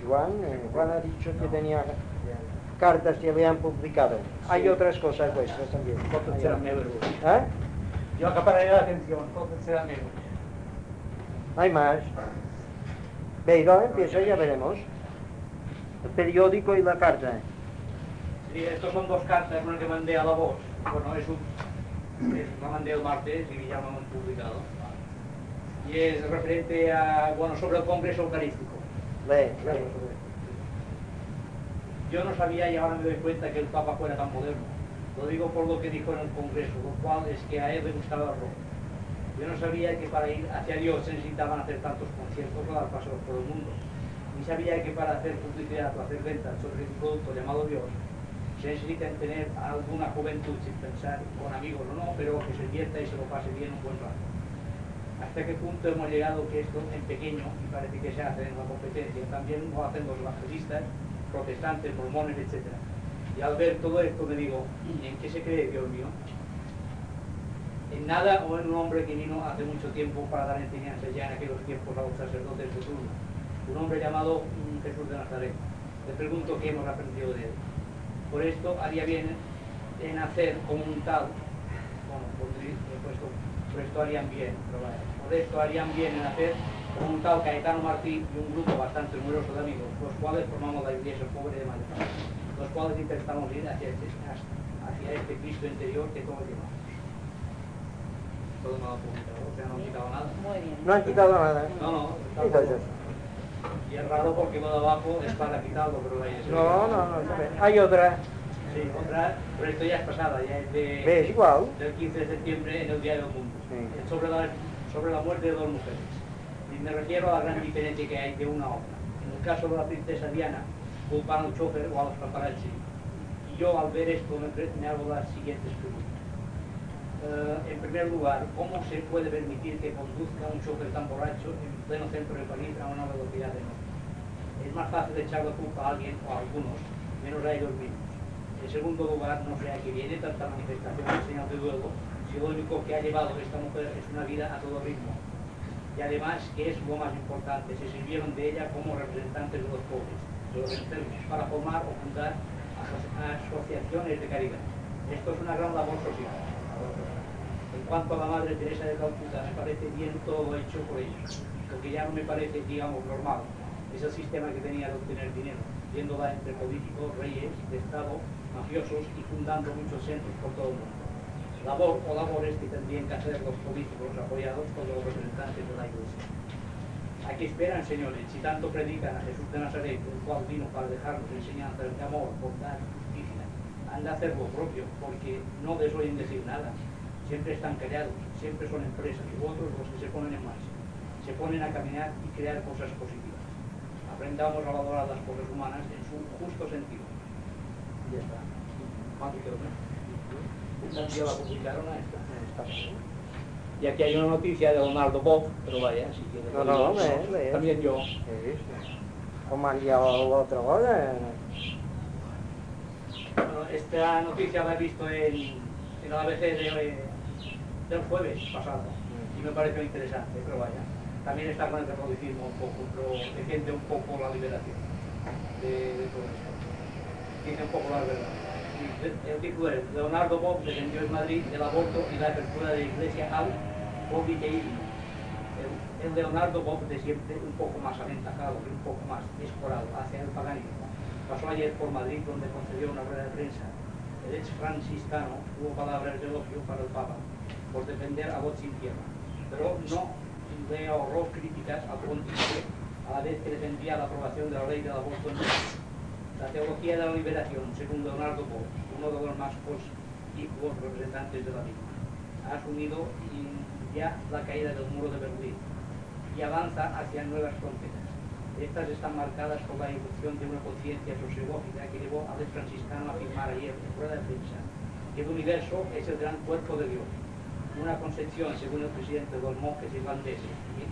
Juan. Juan ha dicho que tenía cartas que le han publicado. Hay otras cosas vuestras también. Totes seran meves. ¿Eh? Jo acapararé l'atenció, totes seran meves. Hay más. Beiro, empieza y ya veremos. El periódico y la carta. Sí, estos son dos cartas, una que mandé a la voz. Bueno, la mandé el martes y ya lo hemos publicado. Y es referente a, bueno, sobre el Congreso Eucarístico. Lee. Yo no sabía y ahora me doy cuenta que el Papa fuera tan moderno. Lo digo por lo que dijo en el Congreso, lo cual es que a él le gustaba el rock. Yo no sabía que para ir hacia Dios se necesitaban hacer tantos conciertos o dar paseos por el mundo. Ni sabía que para hacer publicidad o hacer ventas sobre un producto llamado Dios se necesitan tener alguna juventud sin pensar, con amigos o no, pero que se divierta y se lo pase bien un buen rato. ¿Hasta qué punto hemos llegado que esto en pequeño, y parece que se hace en la competencia, también lo hacen los evangelistas, protestantes, mormones, etc.? Y al ver todo esto me digo, ¿en qué se cree, Dios mío? En nada o en un hombre que vino hace mucho tiempo para dar enseñanza ya en aquellos tiempos a los sacerdotes de turno, un hombre llamado Jesús de Nazaret. Le pregunto qué hemos aprendido de él. Por esto haría bien en hacer como un tal, bueno, por esto harían bien, pero vaya, por esto harían bien en hacer como un tal Caetano Martí y un grupo bastante numeroso de amigos, los cuales formamos la iglesia pobre de Madrid, los cuales intentamos ir hacia este Cristo interior que todos llevamos. Todo me lo han publicado, o sea, no han quitado nada. Muy bien. No han quitado nada. No, está Entonces, y es raro porque lo de abajo es para quitarlo, pero ahí es. no. Hay otra. Sí, otra, pero esto ya es pasada, ya es ¿Ves? Igual. del 15 de septiembre en el Día del Mundo. Sí. Es sobre la muerte de dos mujeres. Y me refiero a la gran diferencia que hay de una a otra. En el caso de la princesa Diana, culpan al chofer o a los paparazzi. Y yo al ver esto me hago las siguientes preguntas. En primer lugar, ¿cómo se puede permitir que conduzca un chofer tan borracho en pleno centro de París a una velocidad enorme? Es más fácil echar la culpa a alguien o a algunos, menos a ellos mismos. En segundo lugar, no sé a qué viene tanta manifestación de señal de duelo, si lo único que ha llevado esta mujer es una vida a todo ritmo. Y además, que es lo más importante, se sirvieron de ella como representantes de los pobres, de los enfermos, para formar o fundar asociaciones de caridad. Esto es una gran labor social. En cuanto a la Madre Teresa de Calcuta, me parece bien todo lo hecho por ellos. Lo que ya no me parece, digamos, normal es el sistema que tenía de obtener dinero, viéndola entre políticos, reyes de Estado, mafiosos y fundando muchos centros por todo el mundo. Labores que tendrían que hacer los políticos apoyados por los representantes de la Iglesia. ¿A qué esperan, señores? Si tanto predican a Jesús de Nazaret, el cual vino para dejarnos enseñanzas de amor, bondad, justicia, han de hacer lo propio, porque no desoyen decir nada. Siempre están callados, siempre son empresas y otros los que se ponen en marcha. Se ponen a caminar y crear cosas positivas. Aprendamos a valorar las cosas humanas en su justo sentido. Y ya está. ¿Cuánto quedó? Esta ya la publicaron a esta. Y aquí hay una noticia de Leonardo Boff, pero vaya, si quieres. No, lee. También yo. O María o otro. Bueno, esta noticia la he visto en el ABC del jueves pasado y me pareció interesante, pero vaya, también está con el catolicismo un poco, pero defiende un poco la liberación de todo esto. Dice un poco la verdad. El título es: Leonardo Boff defendió en Madrid el aborto y la apertura de la iglesia al politeísmo. El Leonardo Boff de siempre un poco más aventajado y un poco más escorado hacia el paganismo pasó ayer por Madrid, donde concedió una rueda de prensa. El ex franciscano tuvo palabras de elogio para el Papa por defender a voz sin tierra, pero no le ahorró críticas al pontífice a la vez que defendía la aprobación de la ley del aborto en México. La teología de la liberación, según Leonardo Boff, uno de los más positivos representantes de la misma, ha asumido ya la caída del muro de Berlín y avanza hacia nuevas fronteras. Estas están marcadas por la irrupción de una conciencia sociológica que llevó al ex franciscano a afirmar ayer en rueda de prensa que el universo es el gran cuerpo de Dios, una concepción, según el presidente de los monjes irlandeses y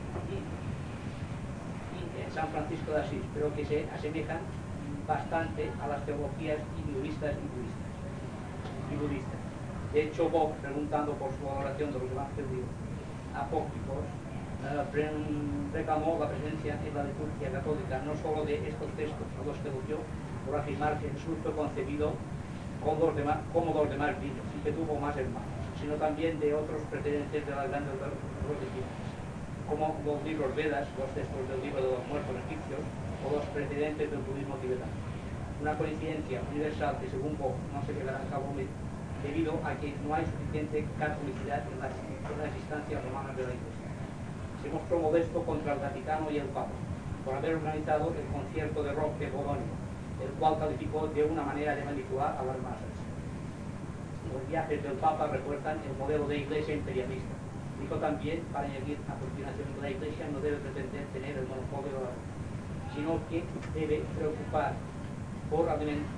en San Francisco de Asís, pero que se asemejan bastante a las teologías hinduistas y budistas. De hecho, Bob, preguntando por su valoración de los evangelios apócrifos, reclamó la presencia en la liturgia católica no solo de estos textos a los que elogió por afirmar que Jesús fue concebido como los demás niños y que tuvo más hermanos, sino también de otros precedentes de las grandes religiones, como los libros Vedas, los textos del libro de los muertos egipcios o los precedentes del budismo tibetano. Una coincidencia universal que según Bock no se llevará a cabo debido a que no hay suficiente catolicidad en las instancias romanas de la Iglesia. Se mostró modesto contra el Vaticano y el Papa por haber organizado el concierto de rock de Bolonia, el cual calificó de una manera de manipular a las masas. Los viajes del Papa refuerzan el modelo de Iglesia imperialista. Dijo también, para añadir a continuación, que la Iglesia no debe pretender tener el monopolio de la fe, sino que se debe preocupar por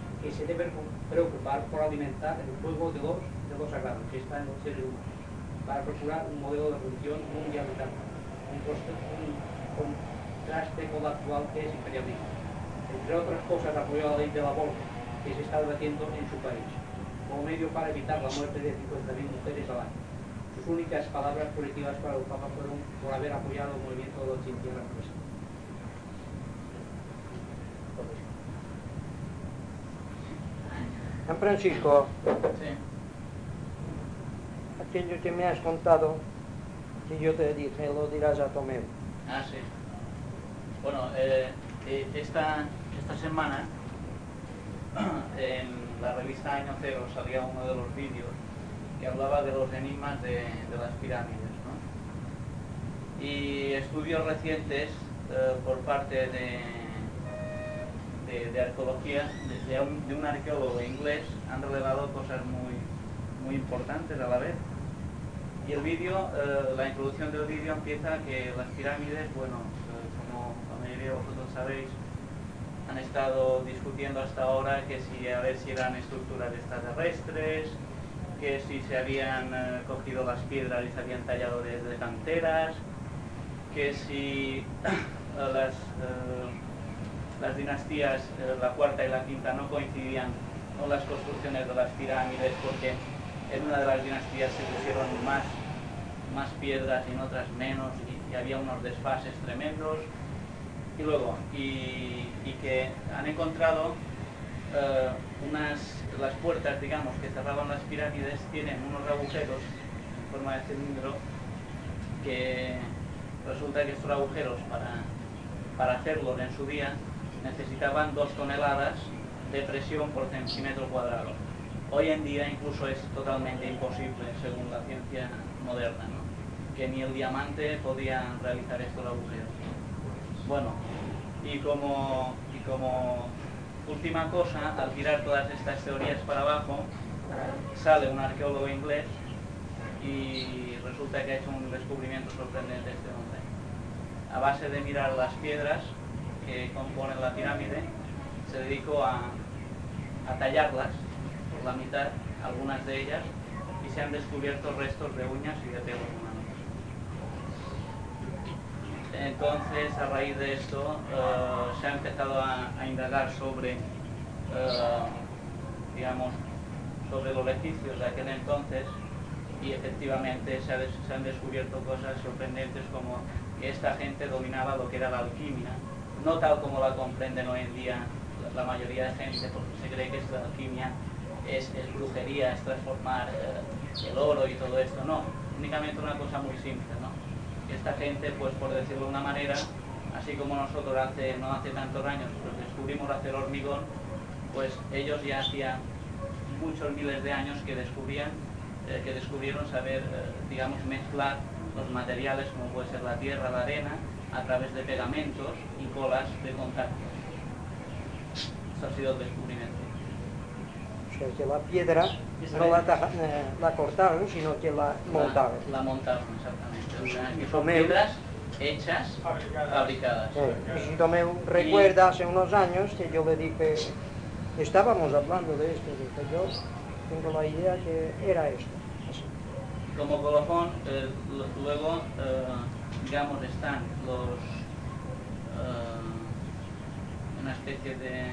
alimentar el fuego de los sagrados que está en los seres humanos, para procurar un modelo de religión mundializado, un contraste con la actual que es imperialista. Entre otras cosas, apoyó la ley del aborto que se está debatiendo en su país, como medio para evitar la muerte de 50.000 mujeres al año. Sus únicas palabras positivas para el Papa fueron por haber apoyado el movimiento de los sin tierra presa. San Francisco, Sí. aquello que me has contado, que yo te dije, lo dirás a Tomeu. Ah, sí. Bueno, esta semana en la revista Año Cero salía uno de los vídeos que hablaba de los enigmas de las pirámides, ¿no? Y estudios recientes por parte de arqueología, de un arqueólogo inglés, han revelado cosas muy importantes a la vez. Y el vídeo, la introducción del vídeo empieza que las pirámides, bueno, como la mayoría de vosotros sabéis, han estado discutiendo hasta ahora que si a ver si eran estructuras extraterrestres, que si se habían cogido las piedras y se habían tallado desde canteras, que si las dinastías, la cuarta y la quinta, no coincidían con las construcciones de las pirámides, porque en una de las dinastías se pusieron más piedras y en otras menos, y había unos desfases tremendos. Y luego, y que han encontrado las puertas, digamos, que cerraban las pirámides, tienen unos agujeros en forma de cilindro, que resulta que estos agujeros para hacerlos en su día necesitaban 2 toneladas de presión por centímetro cuadrado. Hoy en día incluso es totalmente imposible, según la ciencia moderna, ¿no? Que ni el diamante podía realizar estos agujeros. Bueno, y como última cosa, al tirar todas estas teorías para abajo, sale un arqueólogo inglés y resulta que ha hecho un descubrimiento sorprendente este hombre. A base de mirar las piedras que componen la pirámide, se dedicó a tallarlas por la mitad, algunas de ellas, y se han descubierto restos de uñas y de pelos humanos. Entonces, a raíz de esto, se ha empezado a indagar sobre, digamos, sobre los egipcios de aquel entonces, y efectivamente se han descubierto cosas sorprendentes, como que esta gente dominaba lo que era la alquimia, no tal como la comprenden hoy en día la mayoría de gente, porque se cree que esta alquimia es brujería, es transformar el oro y todo esto. No, únicamente una cosa muy simple, ¿no? Esta gente, pues por decirlo de una manera, así como nosotros no hace tantos años pues descubrimos hacer hormigón, pues ellos ya hacía muchos miles de años que descubrieron saber, digamos, mezclar los materiales, como puede ser la tierra, la arena, a través de pegamentos y colas de contacto. Eso ha sido el descubrimiento. O sea, que la piedra no la cortaron, sino que la montaron. La montaron, exactamente. O sea, que son piedras hechas, fabricadas. Y si Tomeu recuerda hace unos años que yo le dije, estábamos hablando de esto, dije, yo tengo la idea que era esto. Así. Como colofón, luego, digamos, están una especie de,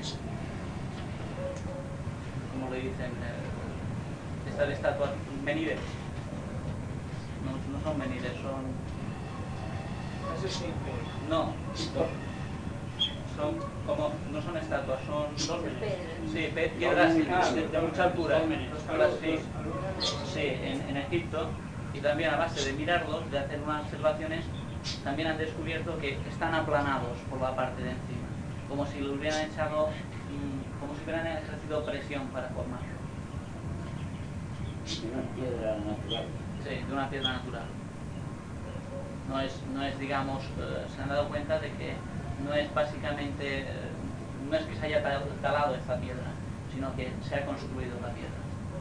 ¿cómo le dicen? Estas estatuas menires. No son menires, son Ese sí. No. Son como, no son estatuas, son sí, piedras de mucha altura. Sí, en Egipto, y también a base de mirarlos, de hacer unas observaciones, también han descubierto que están aplanados por la parte de encima, como si lo hubieran echado, como si hubieran ejercido presión para formarlo. De una piedra natural. Sí, de una piedra natural. No es digamos, se han dado cuenta de que no es básicamente, no es que se haya talado esta piedra, sino que se ha construido la piedra.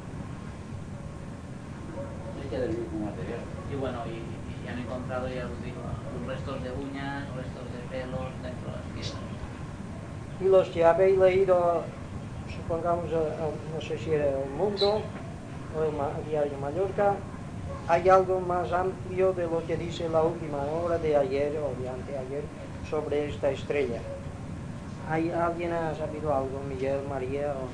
Hecha del mismo material. Y bueno, y han encontrado, ya os digo, restos de uñas, restos de pelos dentro de las piedras. Y los que habéis leído, supongamos, no sé si era El Mundo o el Diario de Mallorca, hay algo más amplio de lo que dice la última hora de ayer o de anteayer sobre esta estrella. ¿Alguien ha sabido algo? Miguel, María o...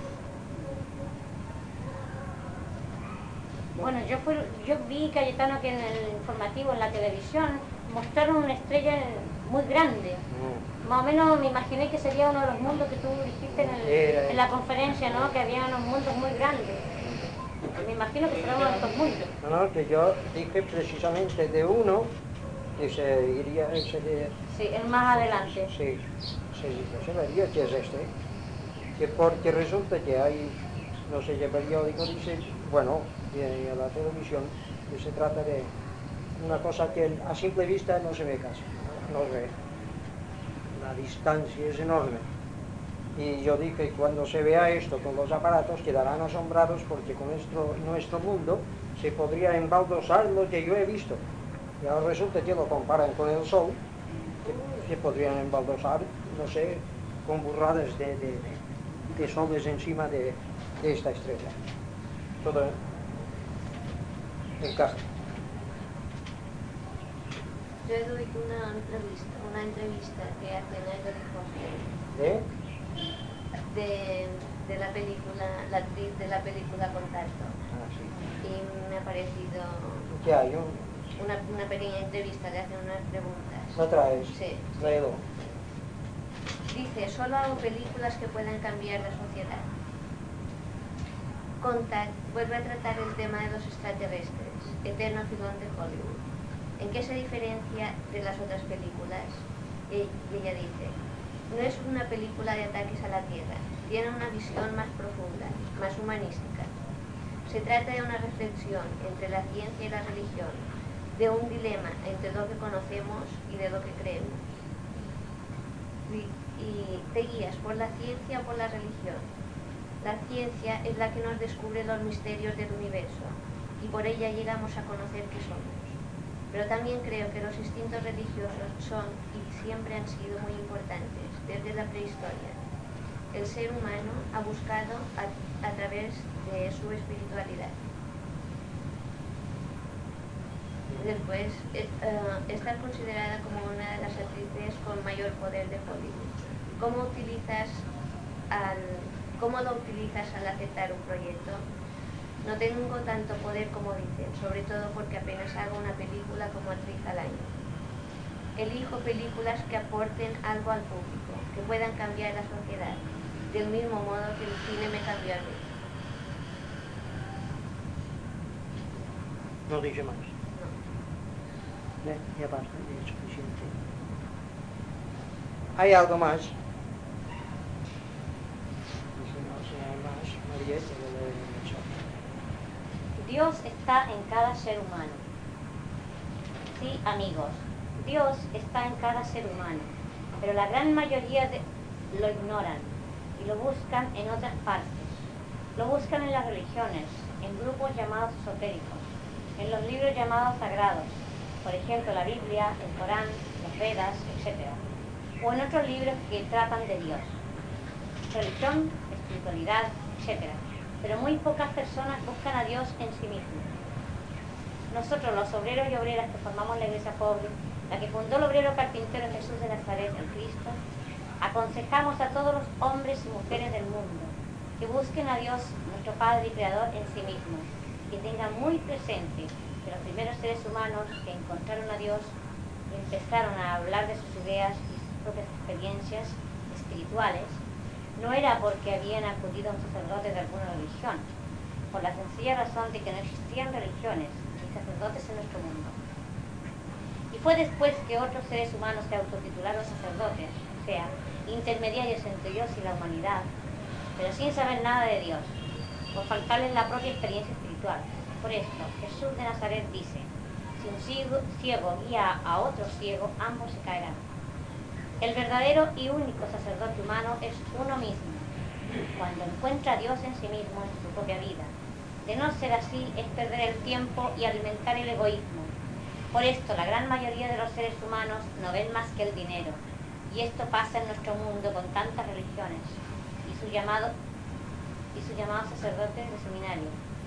Bueno, yo vi, Cayetano, que en el informativo, en la televisión, mostraron una estrella muy grande. Más o menos me imaginé que sería uno de los mundos que tú dijiste en la conferencia, ¿no? Que había unos mundos muy grandes. Me imagino que será uno de estos mundos. No, que yo dije precisamente de uno que se iría ese de... Sí, el más adelante. Sí, se vería que es este. Que porque resulta que hay, no sé qué periódico dice, bueno, y en la televisión, que se trata de una cosa que a simple vista no se ve casi, no se ve. La distancia es enorme. Y yo dije, cuando se vea esto con los aparatos, quedarán asombrados porque con nuestro mundo se podría embaldosar lo que yo he visto. Y ahora resulta que lo comparan con el Sol, que podrían embaldosar, no sé, con burradas de soles encima de esta estrella. Todo encaja. Yo he oído una entrevista que hace Natalie Foster de la película, la actriz de la película Contacto. Sí. Y me ha parecido ¿Qué hay? una pequeña entrevista, le hacen unas preguntas. ¿Lo traes? Sí. Léelo. Dice, solo hago películas que puedan cambiar la sociedad. Contact vuelve a tratar el tema de los extraterrestres, eterno filón de Hollywood. ¿En qué se diferencia de las otras películas? Y ella dice, no es una película de ataques a la Tierra, tiene una visión más profunda, más humanística. Se trata de una reflexión entre la ciencia y la religión, de un dilema entre lo que conocemos y de lo que creemos. Y te guías por la ciencia o por la religión. La ciencia es la que nos descubre los misterios del universo y por ella llegamos a conocer qué somos. Pero también creo que los instintos religiosos son y siempre han sido muy importantes desde la prehistoria. El ser humano ha buscado a través de su espiritualidad. Después, está considerada como una de las actrices con mayor poder de Hollywood. ¿Cómo lo utilizas al aceptar un proyecto? No tengo tanto poder como dicen, sobre todo porque apenas hago una película como actriz al año. Elijo películas que aporten algo al público, que puedan cambiar la sociedad, del mismo modo que el cine me cambió a mí. No dice más. No. Ya basta, ya es suficiente. ¿Hay algo más? Si no hay más, María, te lo doy el mensaje. Dios está en cada ser humano. Sí, amigos, Dios está en cada ser humano, pero la gran mayoría lo ignoran y lo buscan en otras partes. Lo buscan en las religiones, en grupos llamados esotéricos, en los libros llamados sagrados, por ejemplo la Biblia, el Corán, los Vedas, etc. O en otros libros que tratan de Dios, religión, espiritualidad, etc. Pero muy pocas personas buscan a Dios en sí mismos. Nosotros, los obreros y obreras que formamos la iglesia pobre, la que fundó el obrero carpintero Jesús de Nazaret, el Cristo, aconsejamos a todos los hombres y mujeres del mundo que busquen a Dios, nuestro Padre y Creador, en sí mismos, que tengan muy presente que los primeros seres humanos que encontraron a Dios y empezaron a hablar de sus ideas y sus propias experiencias espirituales, no era porque habían acudido a un sacerdote de alguna religión, por la sencilla razón de que no existían religiones ni sacerdotes en nuestro mundo. Y fue después que otros seres humanos se autotitularon sacerdotes, o sea, intermediarios entre Dios y la humanidad, pero sin saber nada de Dios, por faltarles la propia experiencia espiritual. Por esto, Jesús de Nazaret dice: si un ciego guía a otro ciego, ambos se caerán. El verdadero y único sacerdote humano es uno mismo, cuando encuentra a Dios en sí mismo en su propia vida. De no ser así, es perder el tiempo y alimentar el egoísmo. Por esto, la gran mayoría de los seres humanos no ven más que el dinero, y esto pasa en nuestro mundo con tantas religiones y sus llamados sacerdotes de seminario.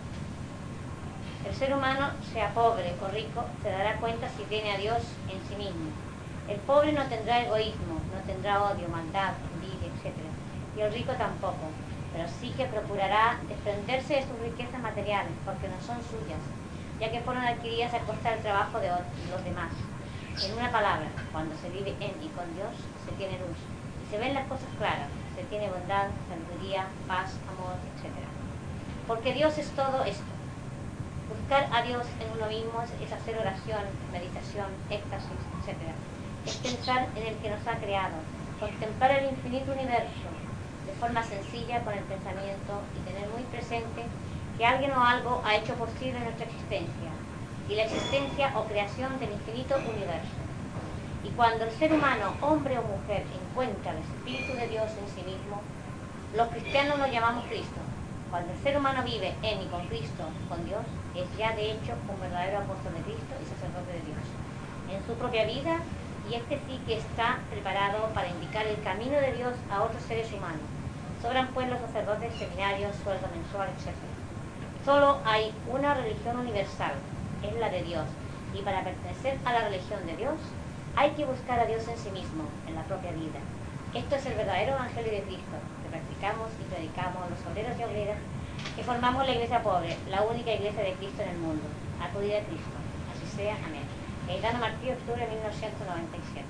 El ser humano, sea pobre o rico, se dará cuenta si tiene a Dios en sí mismo. El pobre no tendrá egoísmo, no tendrá odio, maldad, envidia, etc. Y el rico tampoco, pero sí que procurará desprenderse de sus riquezas materiales, porque no son suyas, ya que fueron adquiridas a costa del trabajo de los demás. En una palabra, cuando se vive en y con Dios, se tiene luz, y se ven las cosas claras, se tiene bondad, sabiduría, paz, amor, etc. Porque Dios es todo esto. Buscar a Dios en uno mismo es hacer oración, meditación, éxtasis, etc. Es pensar en el que nos ha creado, contemplar el infinito universo de forma sencilla con el pensamiento y tener muy presente que alguien o algo ha hecho posible nuestra existencia y la existencia o creación del infinito universo. Y cuando el ser humano, hombre o mujer, encuentra el Espíritu de Dios en sí mismo, los cristianos lo llamamos Cristo. Cuando el ser humano vive en y con Cristo, con Dios, es ya de hecho un verdadero apóstol de Cristo y sacerdote de Dios en su propia vida, y este sí que está preparado para indicar el camino de Dios a otros seres humanos. Sobran pues los sacerdotes, seminarios, sueldo mensual, etc. Solo hay una religión universal, es la de Dios, y para pertenecer a la religión de Dios hay que buscar a Dios en sí mismo, en la propia vida. Esto es el verdadero Evangelio de Cristo, que practicamos y predicamos los obreros y obreras que formamos la iglesia pobre, la única iglesia de Cristo en el mundo. Acudid a Cristo. Así sea. Amén. Gaetano Martí, octubre de 1997.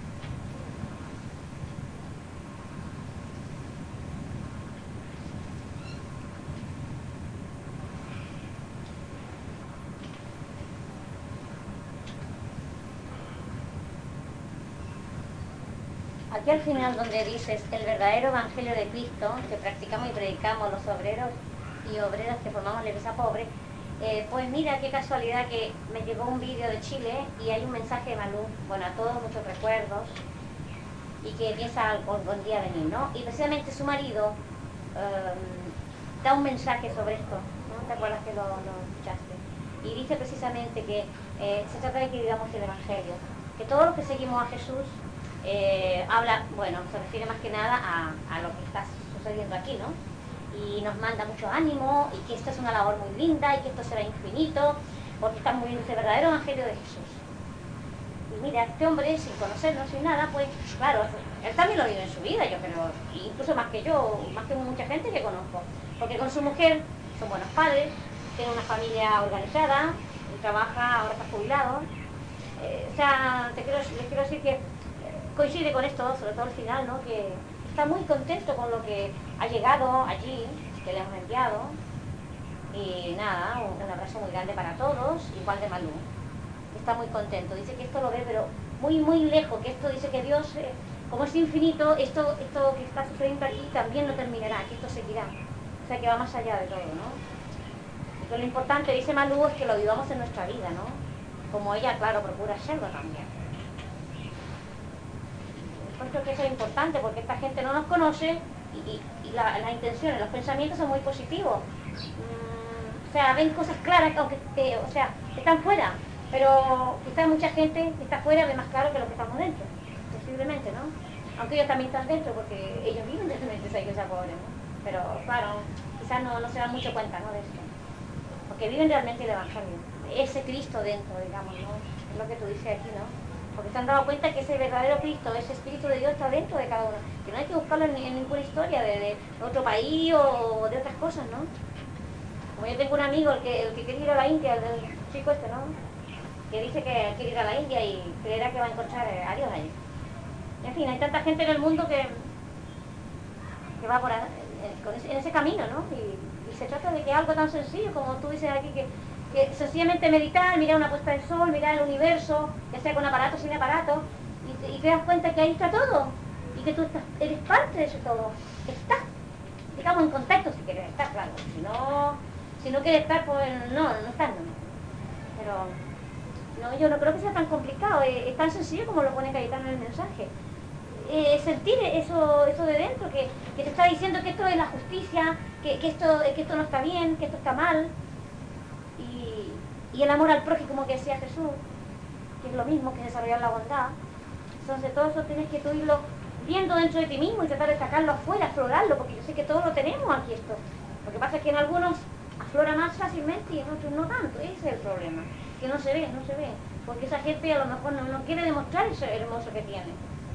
Aquí al final donde dices el verdadero Evangelio de Cristo, que practicamos y predicamos los obreros y obreras que formamos la iglesia pobre, pues mira qué casualidad que me llegó un vídeo de Chile y hay un mensaje de Malú, bueno, a todos muchos recuerdos, y que piensa algún día venir, ¿no? Y precisamente su marido da un mensaje sobre esto, ¿no? ¿Te acuerdas que lo escuchaste? Y dice precisamente que se trata de que vivamos el Evangelio, que todos los que seguimos a Jesús habla, bueno, se refiere más que nada a lo que está sucediendo aquí, ¿no? Y nos manda mucho ánimo, y que esto es una labor muy linda, y que esto será infinito, porque estamos viviendo ese verdadero Evangelio de Jesús. Y mira, este hombre, sin conocerlo, sin nada, pues, claro, él también lo vive en su vida, yo creo, incluso más que yo, más que mucha gente que conozco, porque con su mujer son buenos padres, tiene una familia organizada, trabaja, ahora está jubilado, o sea, les quiero decir que coincide con esto, sobre todo al final, ¿no? Que está muy contento con lo que ha llegado allí, que le hemos enviado. Y nada, un abrazo muy grande para todos, igual de Malú. Está muy contento, dice que esto lo ve, pero muy, muy lejos, que esto dice que Dios, como es infinito, esto que está sucediendo aquí también lo terminará, que esto seguirá. O sea, que va más allá de todo, ¿no? Y que lo importante, dice Malú, es que lo vivamos en nuestra vida, ¿no? Como ella, claro, procura hacerlo también. Creo que eso es importante porque esta gente no nos conoce y las intenciones, los pensamientos son muy positivos. O sea, ven cosas claras, aunque o sea, están fuera, pero quizás mucha gente que está fuera ve más claro que los que estamos dentro, posiblemente, ¿no? Aunque ellos también están dentro porque ellos viven realmente esa iglesia pobre, ¿no? Pero claro, quizás no se dan mucho cuenta, ¿no? De esto, porque viven realmente el Evangelio, ese Cristo dentro, digamos, ¿no? Es lo que tú dices aquí, ¿no? Porque se han dado cuenta que ese verdadero Cristo, ese Espíritu de Dios está dentro de cada uno, que no hay que buscarlo en ninguna historia de otro país o de otras cosas, ¿no? Como yo tengo un amigo, el que quería ir a la India, el chico este, ¿no? que dice que quiere ir a la India y creerá que va a encontrar a Dios allí. En fin, hay tanta gente en el mundo que va por en ese camino, ¿no? Y se trata de que algo tan sencillo como tú dices aquí, que sencillamente meditar, mirar una puesta de sol, mirar el universo, ya sea con aparato o sin aparato, y te das cuenta que ahí está todo, y que tú eres parte de eso todo. Estás, digamos, en contacto si quieres estar, claro. Si no quieres estar, pues no estás, no. Pero no, yo no creo que sea tan complicado, es tan sencillo como lo pone Cayetano en el mensaje. Sentir eso de dentro, que te está diciendo que esto es la justicia, que esto no está bien, que esto está mal, y el amor al prójimo, como que decía Jesús, que es lo mismo que desarrollar la bondad. Entonces todo eso tienes que tú irlo viendo dentro de ti mismo y tratar de sacarlo afuera, aflorarlo, porque yo sé que todos lo tenemos aquí esto. Lo que pasa es que en algunos aflora más fácilmente y en otros no tanto, ese es el problema, que no se ve, porque esa gente a lo mejor no quiere demostrar eso hermoso que tiene.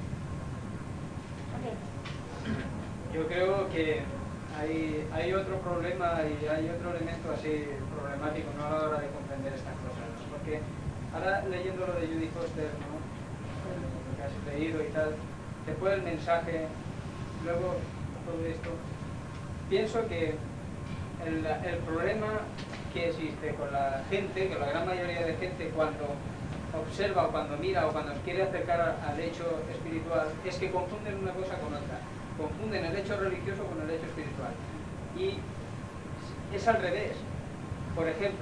Yo creo que hay otro problema y hay otro elemento así problemático, ¿no?, a la hora de comprender estas cosas, ¿no? Porque ahora leyendo lo de Judy Foster, ¿no?, lo que has leído y tal, después el mensaje, luego todo esto, pienso que el problema que existe con la gente, que la gran mayoría de gente cuando observa o cuando mira o cuando quiere acercar al hecho espiritual, es que confunden una cosa con otra. Confunden el hecho religioso con el hecho espiritual. Y es al revés. Por ejemplo,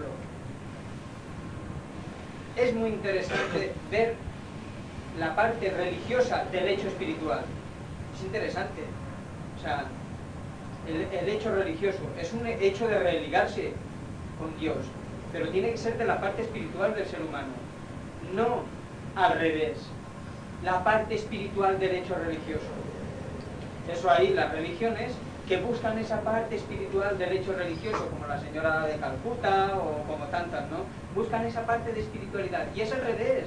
es muy interesante ver la parte religiosa del hecho espiritual. Es interesante. O sea, el hecho religioso es un hecho de religarse con Dios, pero tiene que ser de la parte espiritual del ser humano, no al revés, la parte espiritual del hecho religioso. Eso ahí, las religiones que buscan esa parte espiritual del hecho religioso, como la señora de Calcuta o como tantas, ¿no? Buscan esa parte de espiritualidad, y es al revés.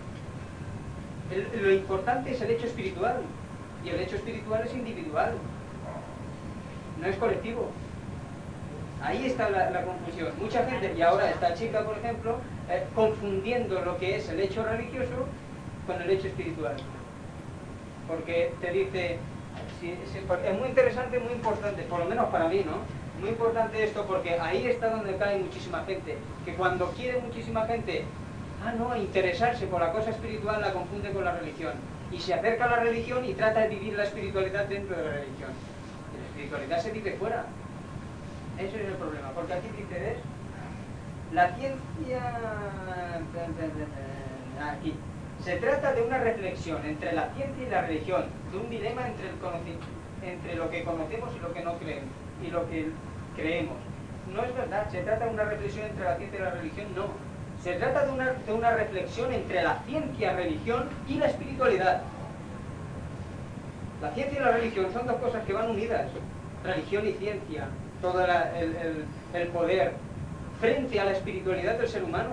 Lo importante es el hecho espiritual, y el hecho espiritual es individual, no es colectivo. Ahí está la confusión. Mucha gente, y ahora esta chica, por ejemplo, confundiendo lo que es el hecho religioso con el hecho espiritual. Porque te dice, es muy interesante, muy importante, por lo menos para mí, ¿no? Muy importante esto, porque ahí está donde cae muchísima gente, que cuando quiere muchísima gente, interesarse por la cosa espiritual, la confunde con la religión. Y se acerca a la religión y trata de vivir la espiritualidad dentro de la religión. Y la espiritualidad se vive fuera. Ese es el problema, porque aquí dice, ¿ves? La ciencia... Aquí. Se trata de una reflexión entre la ciencia y la religión, de un dilema entre lo que conocemos y lo que no creemos, y lo que creemos. No es verdad, se trata de una reflexión entre la ciencia y la religión, no. Se trata de una reflexión entre la ciencia, religión y la espiritualidad. La ciencia y la religión son dos cosas que van unidas, religión y ciencia. Todo el poder frente a la espiritualidad del ser humano.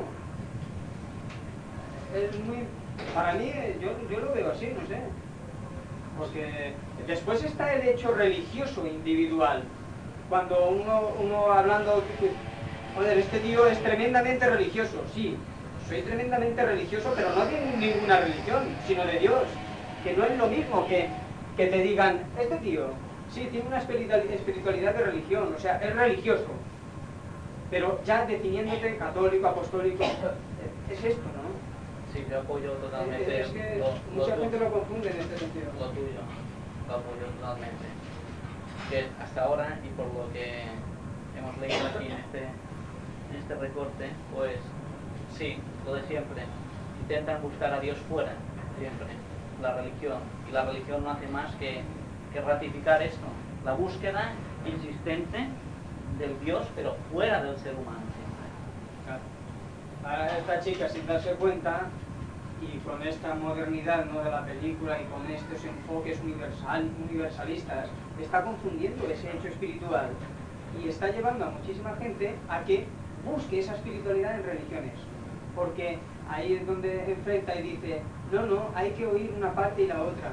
Es muy, para mí, yo lo veo así, no sé. Porque después está el hecho religioso individual. Cuando uno hablando, joder, este tío es tremendamente religioso. Sí, soy tremendamente religioso, pero no de ninguna religión, sino de Dios. Que no es lo mismo que te digan, este tío... Sí, tiene una espiritualidad de religión, o sea, es religioso, pero ya definiéndote católico, apostólico, es esto, ¿no? Sí, yo apoyo totalmente. Es que mucha gente lo confunde en este sentido. Lo tuyo, lo apoyo totalmente. Que hasta ahora, y por lo que hemos leído aquí en este recorte, pues sí, lo de siempre. Intentan buscar a Dios fuera, siempre, la religión. Y la religión no hace más que ratificar esto, la búsqueda insistente del Dios, pero fuera del ser humano siempre. Claro. A esta chica, sin darse cuenta, y con esta modernidad, ¿no?, de la película y con estos enfoques universalistas, está confundiendo ese hecho espiritual y está llevando a muchísima gente a que busque esa espiritualidad en religiones, porque ahí es donde enfrenta y dice, no, hay que oír una parte y la otra.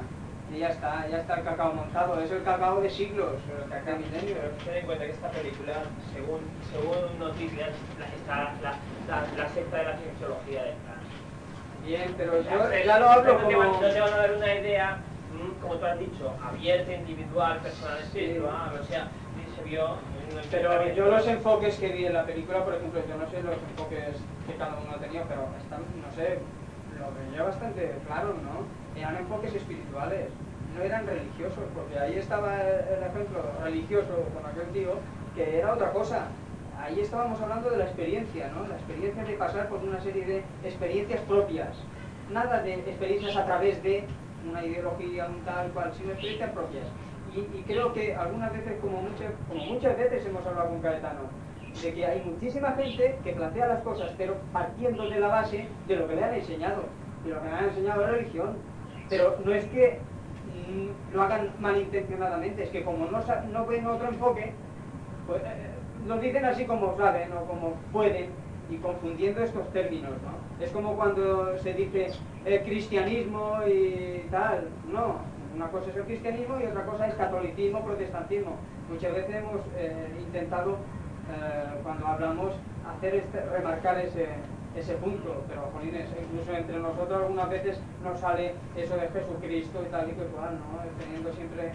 y ya está el cacao montado. Es el cacao de siglos, el cacao milenio. Pero ten en cuenta que esta película, según noticias, está la secta de la cienciología detrás. Bien, pero yo ya lo hablo No te van como... a dar una idea, como tú has dicho, abierta, individual, personal, espiritual, o sea, se vio... Pero yo los enfoques que vi en la película, por ejemplo, yo no sé los enfoques que cada uno ha tenido, pero están, no sé, lo veía bastante claro, ¿no? Eran enfoques espirituales, no eran religiosos, porque ahí estaba el ejemplo religioso con aquel tío, que era otra cosa. Ahí estábamos hablando de la experiencia, ¿no? La experiencia de pasar por una serie de experiencias propias. Nada de experiencias a través de una ideología, un tal cual, sino experiencias propias. Y creo que algunas veces, como muchas veces hemos hablado con Caetano, de que hay muchísima gente que plantea las cosas, pero partiendo de la base de lo que le han enseñado. Y lo que le han enseñado es religión. Pero no es que lo hagan malintencionadamente, es que como no ven otro enfoque, pues lo dicen así como saben o como pueden, y confundiendo estos términos, ¿no? Es como cuando se dice cristianismo y tal. No, una cosa es el cristianismo y otra cosa es catolicismo, protestantismo. Muchas veces hemos intentado, cuando hablamos, remarcar ese punto, pero jolines, incluso entre nosotros algunas veces nos sale eso de Jesucristo y tal y cual, ¿no? Teniendo siempre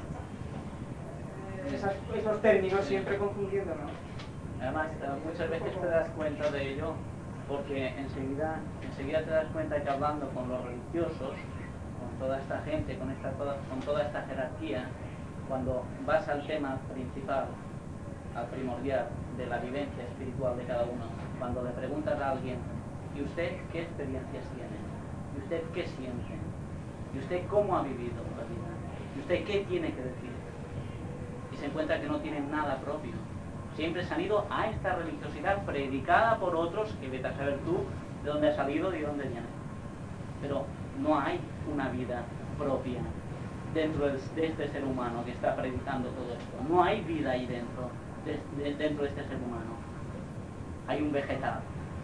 esos términos, siempre confundiéndonos. Además, muchas veces te das cuenta de ello porque enseguida te das cuenta que hablando con los religiosos, con toda esta gente, con toda esta jerarquía, cuando vas al tema principal, al primordial de la vivencia espiritual de cada uno, cuando le preguntas a alguien, ¿y usted qué experiencias tiene? ¿Y usted qué siente? ¿Y usted cómo ha vivido la vida? ¿Y usted qué tiene que decir? Y se encuentra que no tienen nada propio. Siempre se han ido a esta religiosidad predicada por otros, que vete a saber tú de dónde ha salido y de dónde viene. Pero no hay una vida propia dentro de este ser humano que está predicando todo esto. No hay vida ahí dentro de este ser humano. Hay un vegetal.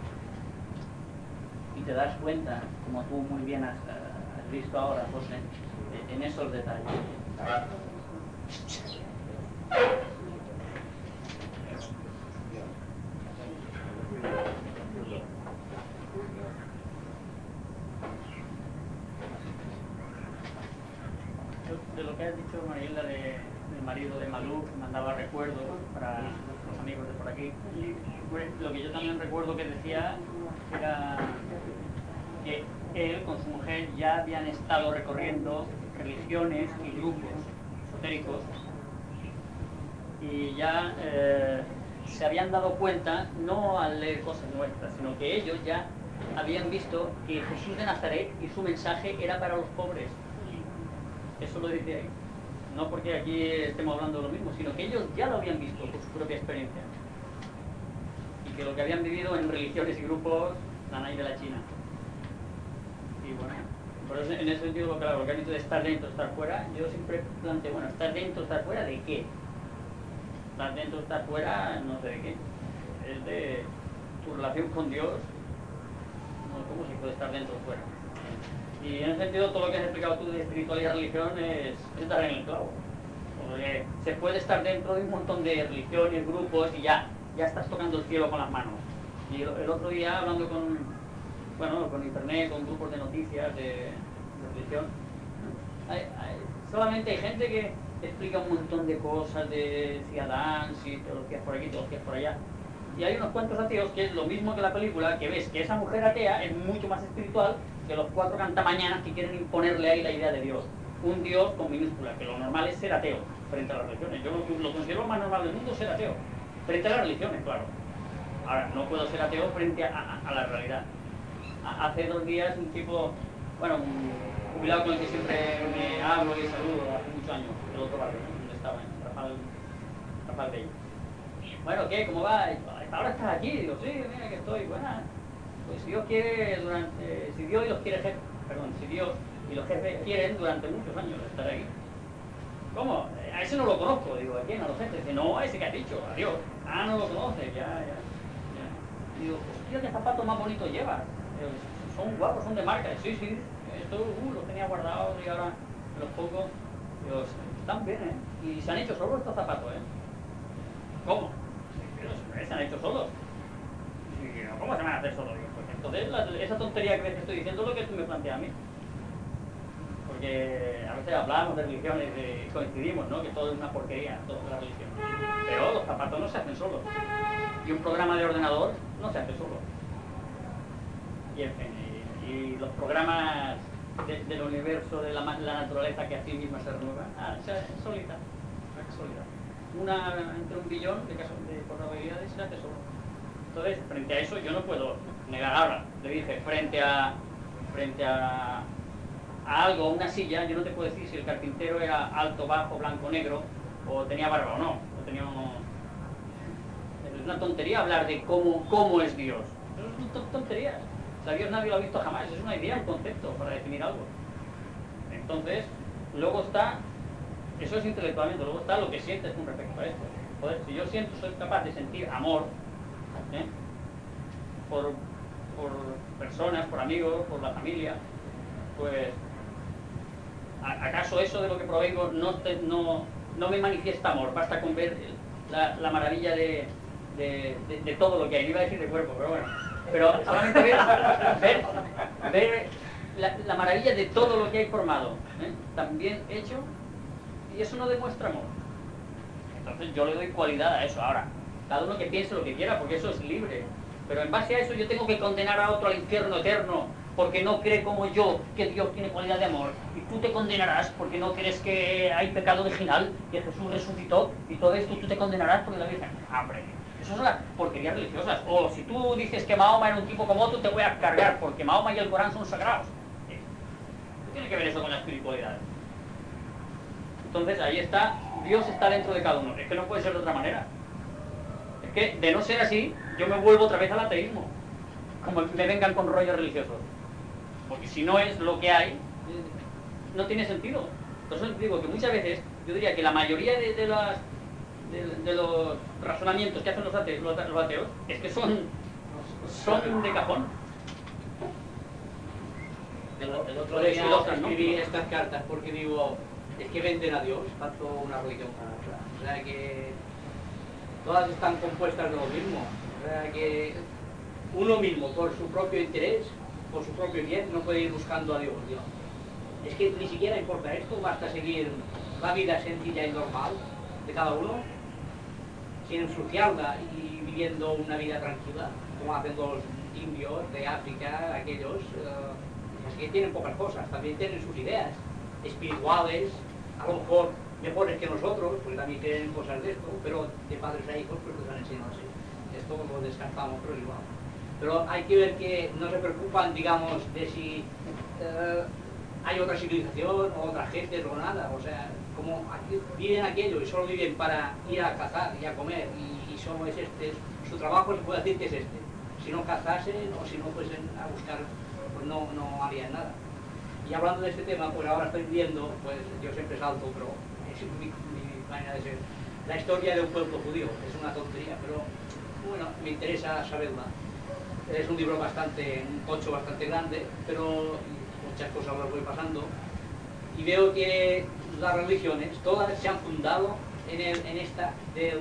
Y te das cuenta, como tú muy bien has visto ahora, José, en esos detalles. De lo que has dicho, Mariela, del marido de Malú, que mandaba recuerdos para los amigos de por aquí. Y pues, lo que yo también recuerdo que decía era que él con su mujer ya habían estado recorriendo religiones y grupos esotéricos y ya se habían dado cuenta, no al leer cosas nuestras, sino que ellos ya habían visto que Jesús de Nazaret y su mensaje era para los pobres. Eso lo dice ahí. No porque aquí estemos hablando de lo mismo, sino que ellos ya lo habían visto por su propia experiencia. Y que lo que habían vivido en religiones y grupos, Nanay de la China. Y bueno, por eso en ese sentido, lo que han dicho de estar dentro, estar fuera, yo siempre planteo, bueno, estar dentro, estar fuera, ¿de qué? Estar dentro, estar fuera, no sé de qué. Es de tu relación con Dios, no, ¿cómo se puede estar dentro o fuera? Y en ese sentido, todo lo que has explicado tú de espiritualidad y religión es dar en el clavo. Porque se puede estar dentro de un montón de religiones, grupos y ya estás tocando el cielo con las manos. Y el otro día, hablando con internet, con grupos de noticias de religión, solamente hay gente que explica un montón de cosas de si Adán, si teologías por aquí, teologías por allá. Y hay unos cuantos ateos que es lo mismo que la película, que ves que esa mujer atea es mucho más espiritual que los 4 cantamañanas que quieren imponerle ahí la idea de Dios. Un Dios con minúscula, que lo normal es ser ateo frente a las religiones. Yo lo considero lo más normal del mundo, ser ateo. Frente a las religiones, claro. Ahora, no puedo ser ateo frente a la realidad. Hace 2 días un tipo, un jubilado con el que siempre me hablo y saludo hace muchos años, del otro barrio, donde estaba, en Rafael Bello. Bueno, ¿qué? ¿Cómo va? Ahora estás aquí. Digo, sí, mira que estoy. Buena. Pues si Dios quiere, si Dios y los jefes quieren durante muchos años estar aquí. ¿Cómo? A ese no lo conozco. Digo, ¿a quién? A los jefes. Dice, no, a ese que has dicho, adiós. Ah, no lo conoces, ya. Digo, hostia, ¿qué zapatos más bonitos llevas? Son guapos, son de marca. Sí, esto los tenía guardados y ahora los pocos, digo, están bien, ¿eh? Y se han hecho solos estos zapatos, ¿eh? ¿Cómo? Pero se han hecho solos. Y digo, ¿cómo se van a hacer solos? Digo, pues entonces esa tontería que estoy diciendo es lo que tú me planteas a mí. Porque a veces hablamos de religiones y coincidimos, ¿no? Que todo es una porquería, toda la religión. Pero los zapatos no se hacen solos. Y un programa de ordenador no se hace solo. Y en fin, y los programas del universo, de la naturaleza que a sí misma se renueva, es solita. Una entre 1 billón de probabilidades se hace solo. Entonces, frente a eso yo no puedo negar ahora. Le dije, frente a algo, una silla, yo no te puedo decir si el carpintero era alto, bajo, blanco, negro, o tenía barba o no. Es una tontería hablar de cómo es Dios. Eso son tonterías. O sea, Dios nadie lo ha visto jamás. Es una idea, un concepto para definir algo. Entonces, luego está, eso es intelectualmente, luego está lo que sientes con respecto a esto. Joder, si yo soy capaz de sentir amor, ¿eh? por personas, por amigos, por la familia, pues ¿acaso eso de lo que provengo no me manifiesta amor? Basta con ver la maravilla de todo lo que hay. No iba a decir de cuerpo, pero bueno. Pero solamente ver la maravilla de todo lo que hay formado, ¿eh? También hecho, y eso no demuestra amor. Entonces yo le doy cualidad a eso. Ahora, cada uno que piense lo que quiera, porque eso es libre. Pero en base a eso yo tengo que condenar a otro al infierno eterno porque no cree como yo que Dios tiene cualidad de amor, y tú te condenarás porque no crees que hay pecado original, que Jesús resucitó, y todo esto tú te condenarás porque la Virgen. ¡Hombre! Eso es una porquerías religiosas. O si tú dices que Mahoma era un tipo como tú, te voy a cargar porque Mahoma y el Corán son sagrados. ¿Qué tiene que ver eso con la espiritualidad? Entonces ahí está, Dios está dentro de cada uno. Es que no puede ser de otra manera. Es que de no ser así, yo me vuelvo otra vez al ateísmo, como me vengan con rollos religiosos. Porque si no es lo que hay, no tiene sentido. Entonces digo que muchas veces, yo diría que la mayoría de los razonamientos que hacen los ateos es que son de cajón. El otro día escribí estas cartas porque digo, es que venden a Dios, tanto una religión como otra. O sea que todas están compuestas de lo mismo. O sea que uno mismo, por su propio interés, por su propio bien, no puede ir buscando a Dios. Es que ni siquiera importa esto, basta seguir la vida sencilla y normal de cada uno, sin ensuciarla y viviendo una vida tranquila, como hacen los indios de África, aquellos, que tienen pocas cosas, también tienen sus ideas espirituales, a lo mejor mejores que nosotros, porque también creen cosas de esto, pero de padres a hijos pues les han enseñado así. Esto lo descartamos, pero es igual. Pero hay que ver que no se preocupan, digamos, de si hay otra civilización o otra gente o nada. O sea, como aquí viven aquello y solo viven para ir a cazar y a comer y solo es este, su trabajo se puede decir que es este. Si no cazasen o si no fuesen a buscar, pues no harían nada. Y hablando de este tema, pues ahora estoy viendo, pues yo siempre salto, pero es mi manera de ser, la historia de un pueblo judío. Es una tontería, pero bueno, me interesa saberla. Es un libro un tocho bastante grande, pero muchas cosas las voy pasando. Y veo que las religiones, todas se han fundado en esta de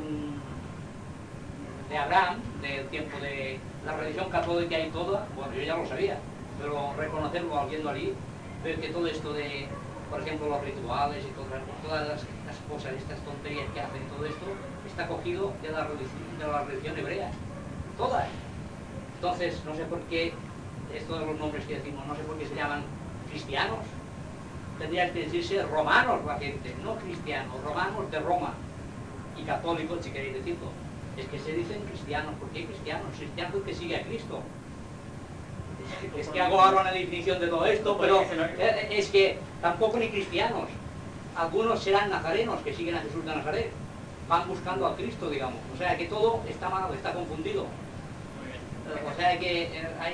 Abraham, del tiempo de la religión católica y toda. Bueno, yo ya lo sabía, pero reconocerlo viendo allí, veo que todo esto de, por ejemplo, los rituales y todas las cosas, estas tonterías que hacen, todo esto, está cogido de la religión hebrea. Todas. Entonces, no sé por qué, estos los nombres que decimos, no sé por qué se llaman cristianos. Tendría que decirse romanos la gente, no cristianos, romanos de Roma. Y católicos, si queréis decirlo. Es que se dicen cristianos. ¿Por qué cristianos? Cristiano es el que sigue a Cristo. Es que hago ahora una definición de todo esto, pero es que tampoco ni cristianos. Algunos serán nazarenos, que siguen a Jesús de Nazaret. Van buscando a Cristo, digamos. O sea que todo está mal, está confundido. O sea que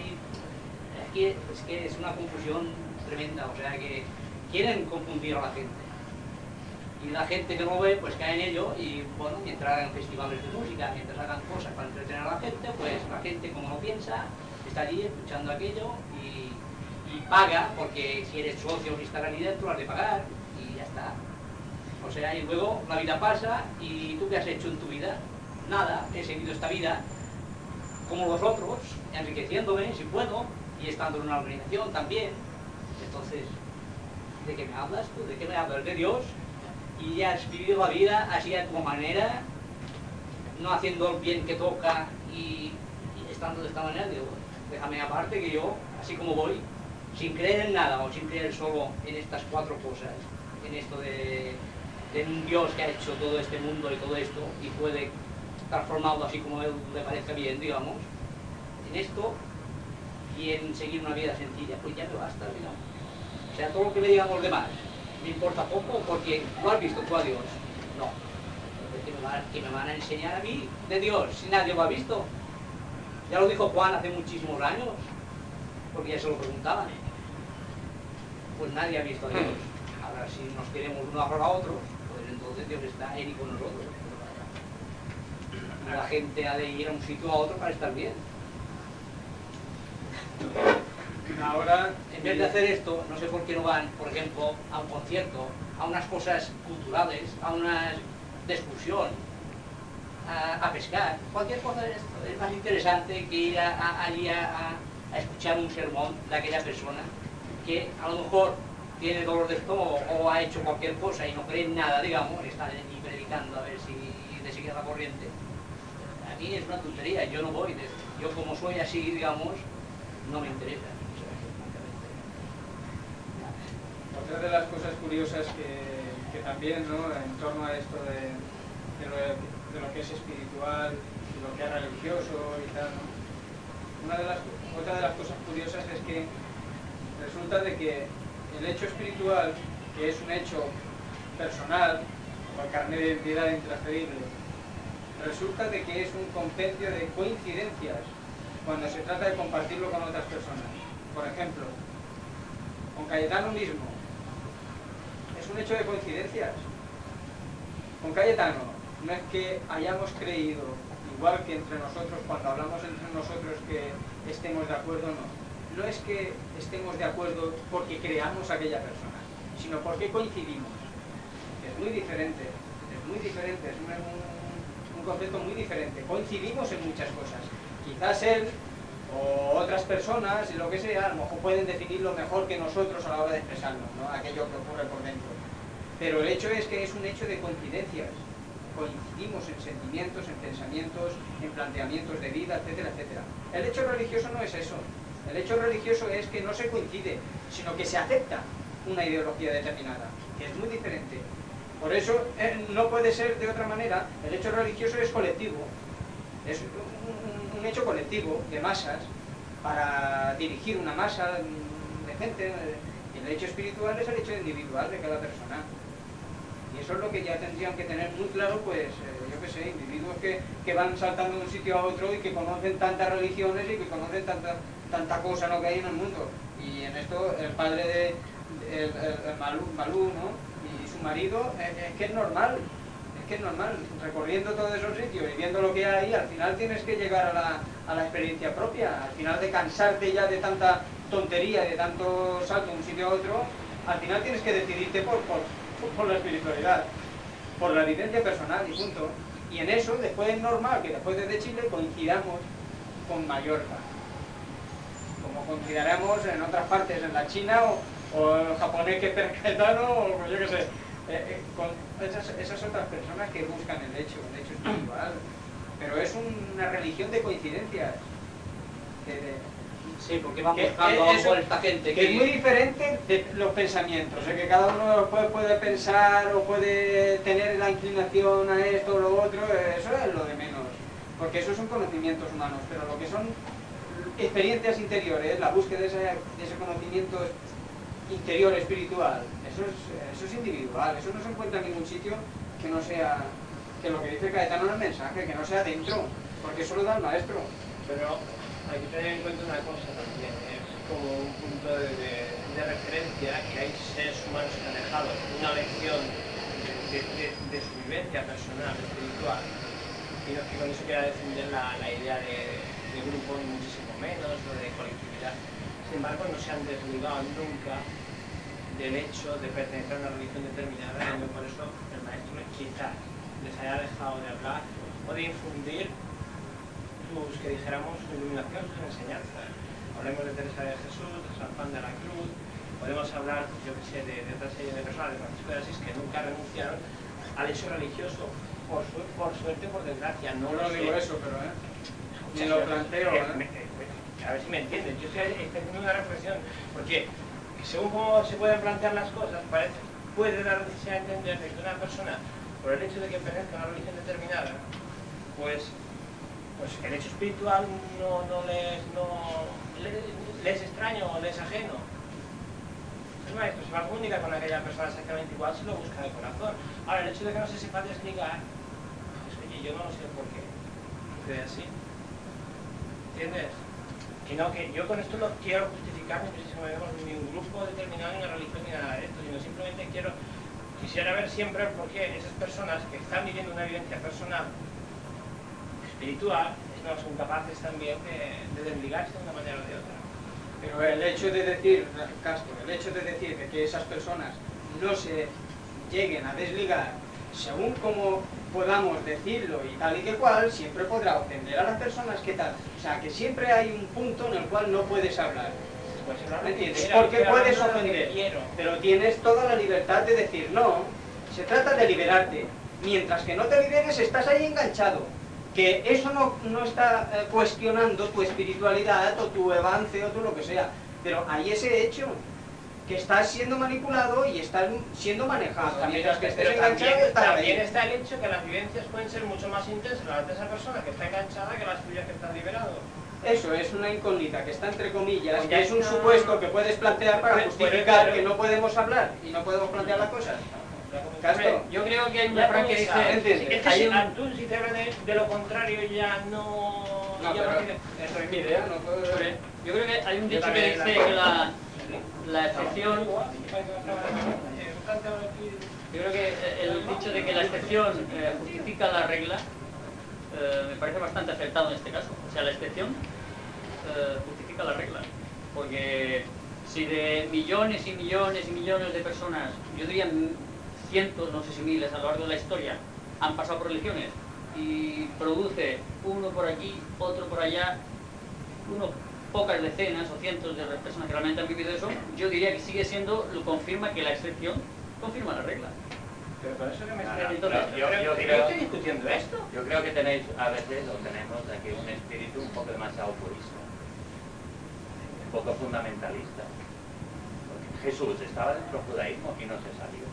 es una confusión tremenda. O sea que quieren confundir a la gente. Y la gente que no ve, pues cae en ello. Y bueno, mientras hagan festivales de música, mientras hagan cosas para entretener a la gente, pues la gente, como no piensa, está allí escuchando aquello y paga, porque si eres socio o si estás allí dentro, has de pagar. y ya está. O sea, y luego la vida pasa y ¿tú qué has hecho en tu vida? Nada, he seguido esta vida como los otros, enriqueciéndome si puedo y estando en una organización también. Entonces, ¿de qué me hablas tú? ¿De qué me hablas? De Dios. Y ya has vivido la vida así a tu manera, no haciendo el bien que toca y estando de esta manera. Digo, déjame aparte que yo, así como voy, sin creer en nada o sin creer solo en estas cuatro cosas, en esto de un Dios que ha hecho todo este mundo y todo esto y puede transformarlo así como él le parezca bien, digamos, en esto y en seguir una vida sencilla, pues ya me basta, digamos. O sea, todo lo que me digan los demás me importa poco porque ¿lo has visto tú a Dios? No. Que me van a enseñar a mí de Dios si nadie lo ha visto. Ya lo dijo Juan hace muchísimos años, porque ya se lo preguntaban. Pues nadie ha visto a Dios. Ahora, si nos queremos uno a otros, pues entonces Dios está ahí con nosotros. La gente ha de ir a un sitio a otro para estar bien. Ahora, en vez de hacer esto, no sé por qué no van, por ejemplo, a un concierto, a unas cosas culturales, a una excursión, a pescar. Cualquier cosa es más interesante que ir allí a escuchar un sermón de aquella persona que a lo mejor tiene dolor de estómago o ha hecho cualquier cosa y no cree en nada, digamos, y está allí predicando a ver si le sigue la corriente. A mí es una tontería, yo no voy. Yo como soy así, digamos, no me interesa. Otra de las cosas curiosas que también, ¿no?, en torno a esto de lo que es espiritual y lo que es religioso y tal, ¿no? Otra de las cosas curiosas es que resulta de que el hecho espiritual, que es un hecho personal, o el carnet de identidad intransferible, resulta de que es un compendio de coincidencias cuando se trata de compartirlo con otras personas. Por ejemplo, con Cayetano mismo, es un hecho de coincidencias. Con Cayetano, no es que hayamos creído, igual que entre nosotros, cuando hablamos entre nosotros, que estemos de acuerdo, no. No es que estemos de acuerdo porque creamos a aquella persona, sino porque coincidimos. Es muy diferente, es un concepto muy diferente. Coincidimos en muchas cosas. Quizás él o otras personas, lo que sea, a lo mejor pueden definirlo mejor que nosotros a la hora de expresarnos, ¿no?, aquello que ocurre por dentro. Pero el hecho es que es un hecho de coincidencias. Coincidimos en sentimientos, en pensamientos, en planteamientos de vida, etcétera, etcétera. El hecho religioso no es eso. El hecho religioso es que no se coincide, sino que se acepta una ideología determinada, que es muy diferente. Por eso no puede ser de otra manera. El hecho religioso es colectivo, es un hecho colectivo de masas para dirigir una masa de gente. El hecho espiritual es el hecho individual de cada persona. Y eso es lo que ya tendrían que tener muy claro, pues, yo qué sé, individuos que van saltando de un sitio a otro y que conocen tantas religiones y que conocen tanta cosa, ¿no?, que hay en el mundo. Y en esto el padre de Malú, ¿no?, y su marido, es que es normal, recorriendo todos esos sitios y viendo lo que hay, al final tienes que llegar a la experiencia propia. Al final de cansarte ya de tanta tontería, de tanto salto de un sitio a otro, al final tienes que decidirte por la espiritualidad, por la vivencia personal y punto. Y en eso después es normal que después desde Chile coincidamos con Mallorca, como coincidiremos en otras partes, en la China o el japonés que es Cayetano, o yo qué sé, con esas otras personas que buscan el hecho espiritual. Pero es una religión de coincidencias. Sí, porque van buscando algo en esta gente. Que es muy diferente de los pensamientos, que cada uno puede pensar o puede tener la inclinación a esto o lo otro, eso es lo de menos, porque eso son conocimientos humanos, pero lo que son experiencias interiores, la búsqueda de ese conocimiento interior espiritual, eso es individual, eso no se encuentra en ningún sitio que no sea, que lo que dice Cayetano en el mensaje, que no sea dentro, porque eso lo da el maestro. Pero hay que tener en cuenta una cosa también, es como un punto de referencia, que hay seres humanos que han dejado una lección de su vivencia personal, espiritual, y con eso quiera defender la idea de grupo ni muchísimo menos, o de colectividad. Sin embargo, no se han desligado nunca del hecho de pertenecer a una religión determinada, y por eso el maestro quizás les haya dejado de hablar o de infundir sus, que dijéramos, su iluminación, sus enseñanzas. Hablemos de Teresa de Jesús, de San Juan de la Cruz, podemos hablar, yo que sé, de otra serie de personas, de Francisco de Asís, que nunca renunciaron al hecho religioso, por suerte o por desgracia, no lo digo sé. eso, pero ni lo planteo. A ver si me entienden, yo estoy haciendo una reflexión, porque según cómo se pueden plantear las cosas, puede darse a entender que una persona, por el hecho de que pertenezca a una religión determinada, pues el hecho espiritual le es extraño o le es ajeno. El maestro se va a comunicar con aquella persona exactamente igual si lo busca de corazón. Ahora, el hecho de que no se sepa desligar, pues oye, yo no lo sé por qué sucede así. ¿Entiendes? Que yo con esto no quiero justificar ni un grupo determinado, ni una religión, ni nada de esto, sino simplemente quisiera ver siempre el por qué esas personas que están viviendo una vivencia personal, espiritual, no son capaces también de desligarse de una manera o de otra. Pero el hecho de decir, Castro, el hecho de decir que esas personas no se lleguen a desligar, según como podamos decirlo y tal y que cual, siempre podrá ofender a las personas que tal. O sea, que siempre hay un punto en el cual no puedes hablar. ¿Me entiendes? Porque puedes ofender, pero tienes toda la libertad de decir no. Se trata de liberarte. Mientras que no te liberes, estás ahí enganchado. Que eso no está cuestionando tu espiritualidad o tu avance o tu lo que sea. Pero hay ese hecho, que estás siendo manipulado y estás siendo manejado. Mientras que estés enganchado, también está el hecho que las vivencias pueden ser mucho más intensas las de esa persona que está enganchada que las tuyas que están liberados. Eso es una incógnita que está entre comillas, que es un supuesto que puedes plantear para justificar que no podemos hablar y no podemos plantear las cosas. Castro, yo creo que hay una frase que dice... Tú si te hablas de lo contrario ya no... No, pero eso es mi idea, no puedo... Yo creo que hay un dicho que dice que la excepción... Yo creo que el dicho de que la excepción justifica la regla me parece bastante acertado en este caso. O sea, la excepción justifica la regla. Porque si de millones y millones y millones de personas, yo diría cientos, no sé si miles a lo largo de la historia, han pasado por religiones y produce uno por aquí, otro por allá, pocas decenas o cientos de personas que realmente han vivido eso, yo diría que sigue siendo, lo confirma que la excepción confirma la regla. Pero por eso que me yo estoy discutiendo esto. Yo creo que tenéis, a veces, o tenemos aquí un espíritu un poco demasiado purista, un poco fundamentalista. Porque Jesús estaba dentro del judaísmo y no se salió.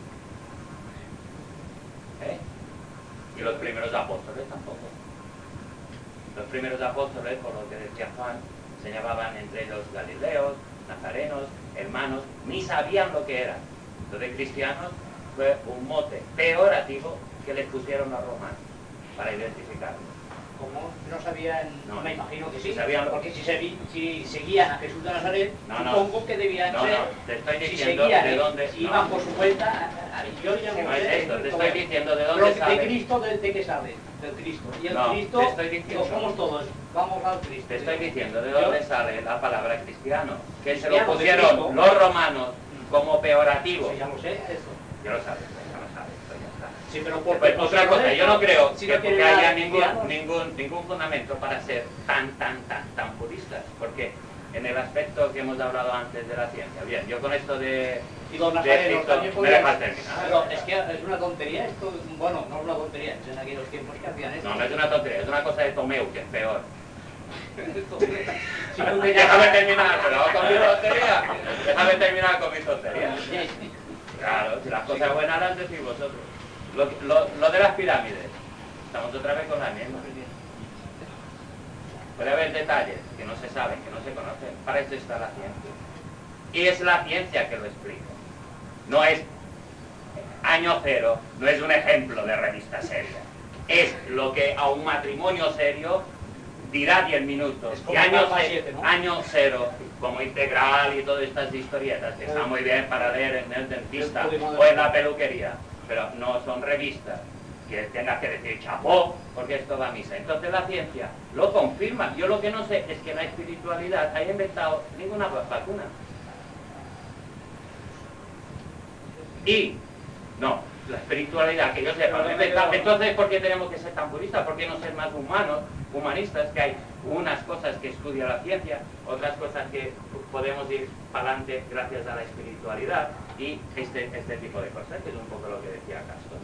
Y los primeros apóstoles tampoco. Los primeros apóstoles, por lo que decía Juan, se llamaban entre ellos galileos, nazarenos, hermanos, ni sabían lo que eran. Lo de cristianos fue un mote peorativo que les pusieron a romanos para identificarlos. Como no sabían, No, me imagino que sí sí, sabían, porque si seguían a Jesús de Nazaret, No, supongo que debían ser, te estoy si diciendo seguían, de dónde... si iban por su cuenta, yo llamo No es esto, te estoy diciendo de dónde de sale. Cristo, ¿de qué sale? Del Cristo. Y el No, Cristo, te estoy diciendo- lo somos todos, vamos al Cristo. Te estoy diciendo de dónde sale la palabra cristiano, que se lo Cristiano, de pusieron Cristo. los romanos como peorativo. Sí, ya lo sé, eso. Ya lo sabes, esto ya está. Sí, pero Pues otra cosa, yo no creo si que no tiene porque nada haya de cristianos. ningún fundamento para ser tan puristas, porque en el aspecto que hemos hablado antes de la ciencia, bien, yo con esto de Y los nazarenos Cristo, también me podrían... dejas terminar. Pero es que es una tontería esto, bueno, no es una tontería, es en aquellos tiempos que hacían esto. No, no es una tontería, es una cosa de Tomeu, que es peor. Si tú me Déjame terminar, pero con mi tontería. Déjame terminar con mi tontería. Claro, si las cosas buenas las decís vosotros. Lo de las pirámides, estamos otra vez con la misma. Puede haber detalles que no se saben, que no se conocen. Para eso está la ciencia. Y es la ciencia que lo explica. No es año cero, no es un ejemplo de revista seria. Es lo que a un matrimonio serio dirá 10 minutos. Y año cero, como integral y todas estas historietas, que está muy bien para leer en el dentista o en la peluquería, pero no son revistas que tengas que decir chapó, porque esto va a misa. Entonces la ciencia lo confirma. Yo lo que no sé es que la espiritualidad haya inventado ninguna vacuna. Y, no, la espiritualidad, que yo sepa. Entonces, ¿por qué tenemos que ser tan puristas? ¿Por qué no ser más humanistas? Que hay unas cosas que estudia la ciencia, otras cosas que podemos ir para adelante gracias a la espiritualidad y este tipo de cosas, que es un poco lo que decía Castro.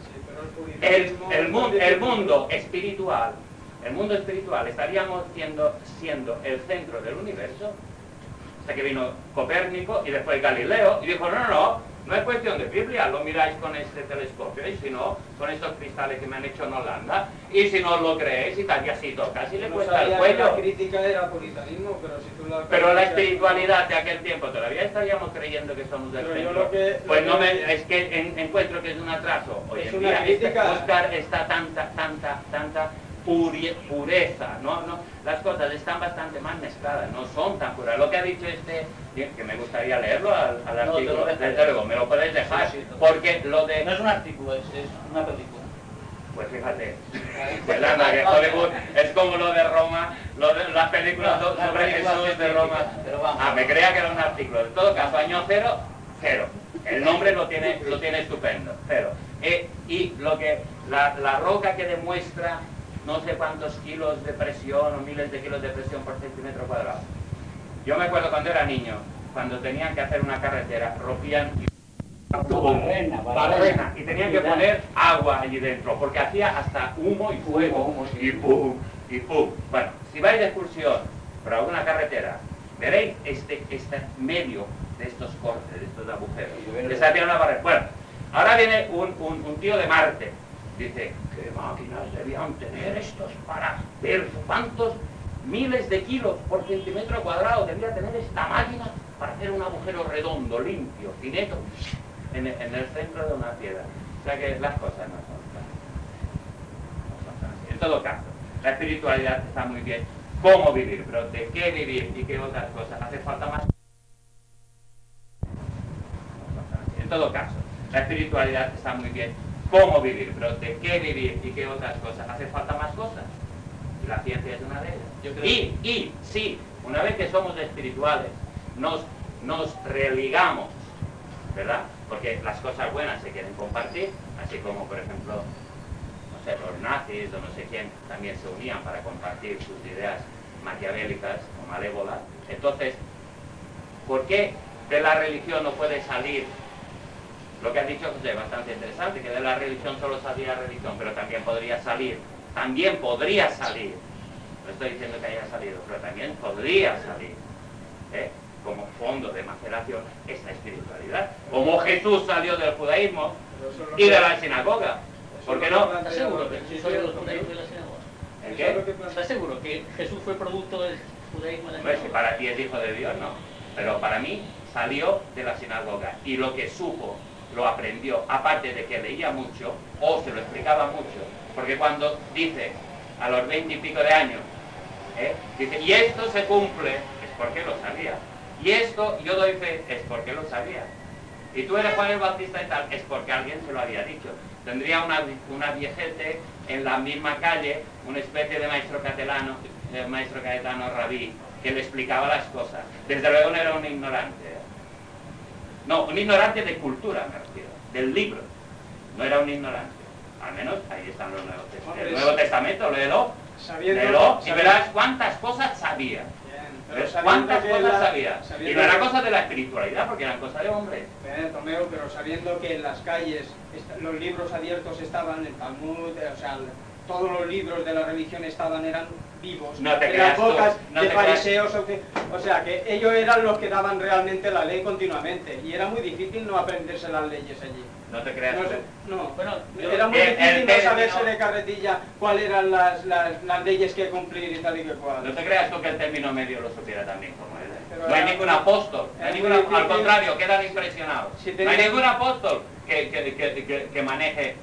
El mundo espiritual, estaríamos siendo el centro del universo, hasta que vino Copérnico y después Galileo y dijo, no es cuestión de Biblia, lo miráis con este telescopio y si no, con estos cristales que me han hecho en Holanda, y si no lo creéis y tal, y así tocas y le cuesta el cuello. La crítica era puritanismo, pero la espiritualidad de aquel tiempo todavía estaríamos creyendo que somos del centro. Es que encuentro que es un atraso hoy en día buscar esta tanta pureza, no, las cosas están bastante más mezcladas, no son tan puras. Lo que ha dicho que me gustaría leerlo al artículo, desde luego, me lo podéis dejar, porque lo de... No es un artículo, es una película. Pues fíjate, que Hollywood es como lo de Roma, las películas sobre Jesús de Roma. Me creía que era un artículo. En todo caso, año cero. El nombre lo tiene estupendo, cero. Y lo que la roca que demuestra no sé cuántos kilos de presión o miles de kilos de presión por centímetro cuadrado. Yo me acuerdo cuando era niño, cuando tenían que hacer una carretera, rompían barrena y tenían que poner agua allí dentro, porque hacía hasta humo y fuego, y pum. Bueno, si vais de excursión por alguna carretera, veréis este medio de estos cortes, de estos agujeros, que se hacía una barrera. Bueno, ahora viene un tío de Marte. Dice, ¿qué máquinas debían tener estos para ver cuántos miles de kilos por centímetro cuadrado debía tener esta máquina para hacer un agujero redondo, limpio, finito, en el centro de una piedra? O sea que las cosas no son tan así. En todo caso, la espiritualidad está muy bien. ¿Cómo vivir? Pero ¿de qué vivir y qué otras cosas? ¿Hace falta más? En todo caso, la espiritualidad está muy bien. ¿Cómo vivir? Pero ¿de qué vivir y qué otras cosas? ¿Hace falta más cosas? Y la ciencia es una de ellas. Y sí, una vez que somos espirituales, nos religamos, ¿verdad? Porque las cosas buenas se quieren compartir, así como, por ejemplo, no sé, los nazis o no sé quién también se unían para compartir sus ideas maquiavélicas o malévolas. Entonces, ¿por qué de la religión no puede salir? Lo que has dicho, José, es bastante interesante, que de la religión solo salía religión, pero también podría salir, no estoy diciendo que haya salido, pero también podría salir, como fondo de maceración, esta espiritualidad. Como Jesús salió del judaísmo y de la sinagoga. ¿Por qué no? ¿Estás seguro que Jesús salió del judaísmo y de la sinagoga? ¿El qué? ¿Estás seguro que Jesús fue producto del judaísmo y de la Hombre, sinagoga? si para ti es hijo de Dios, no. Pero para mí salió de la sinagoga y lo que supo lo aprendió, aparte de que leía mucho o se lo explicaba mucho, porque cuando dice a los 20 y pico de años, dice, y esto se cumple, es porque lo sabía, y esto yo doy fe, es porque lo sabía, y tú eres Juan el Bautista y tal, es porque alguien se lo había dicho. Tendría una viejete en la misma calle, una especie de maestro Cayetano Rabí, que le explicaba las cosas. Desde luego no era un ignorante. No, un ignorante de cultura, me refiero, del libro. No era un ignorante. Al menos ahí están los Nuevos Testamentos. El Nuevo Testamento, léelo y verás cuántas cosas sabía. ¿Cuántas cosas sabía? Y no era cosa de la espiritualidad, porque eran cosas de hombres. Tomeo, pero sabiendo que en las calles los libros abiertos estaban, el Talmud, o sea, todos los libros de la religión eran vivos, no te eran creas bocas no de te fariseos, o sea, que ellos eran los que daban realmente la ley continuamente, y era muy difícil no aprenderse las leyes allí. No te creas Bueno, era muy difícil no saberse de carretilla cuáles eran las leyes que cumplir y tal y que cual. No te creas tú que el término medio lo supiera también como él. No hay ningún apóstol, al contrario, quedan impresionados. No hay ningún apóstol que maneje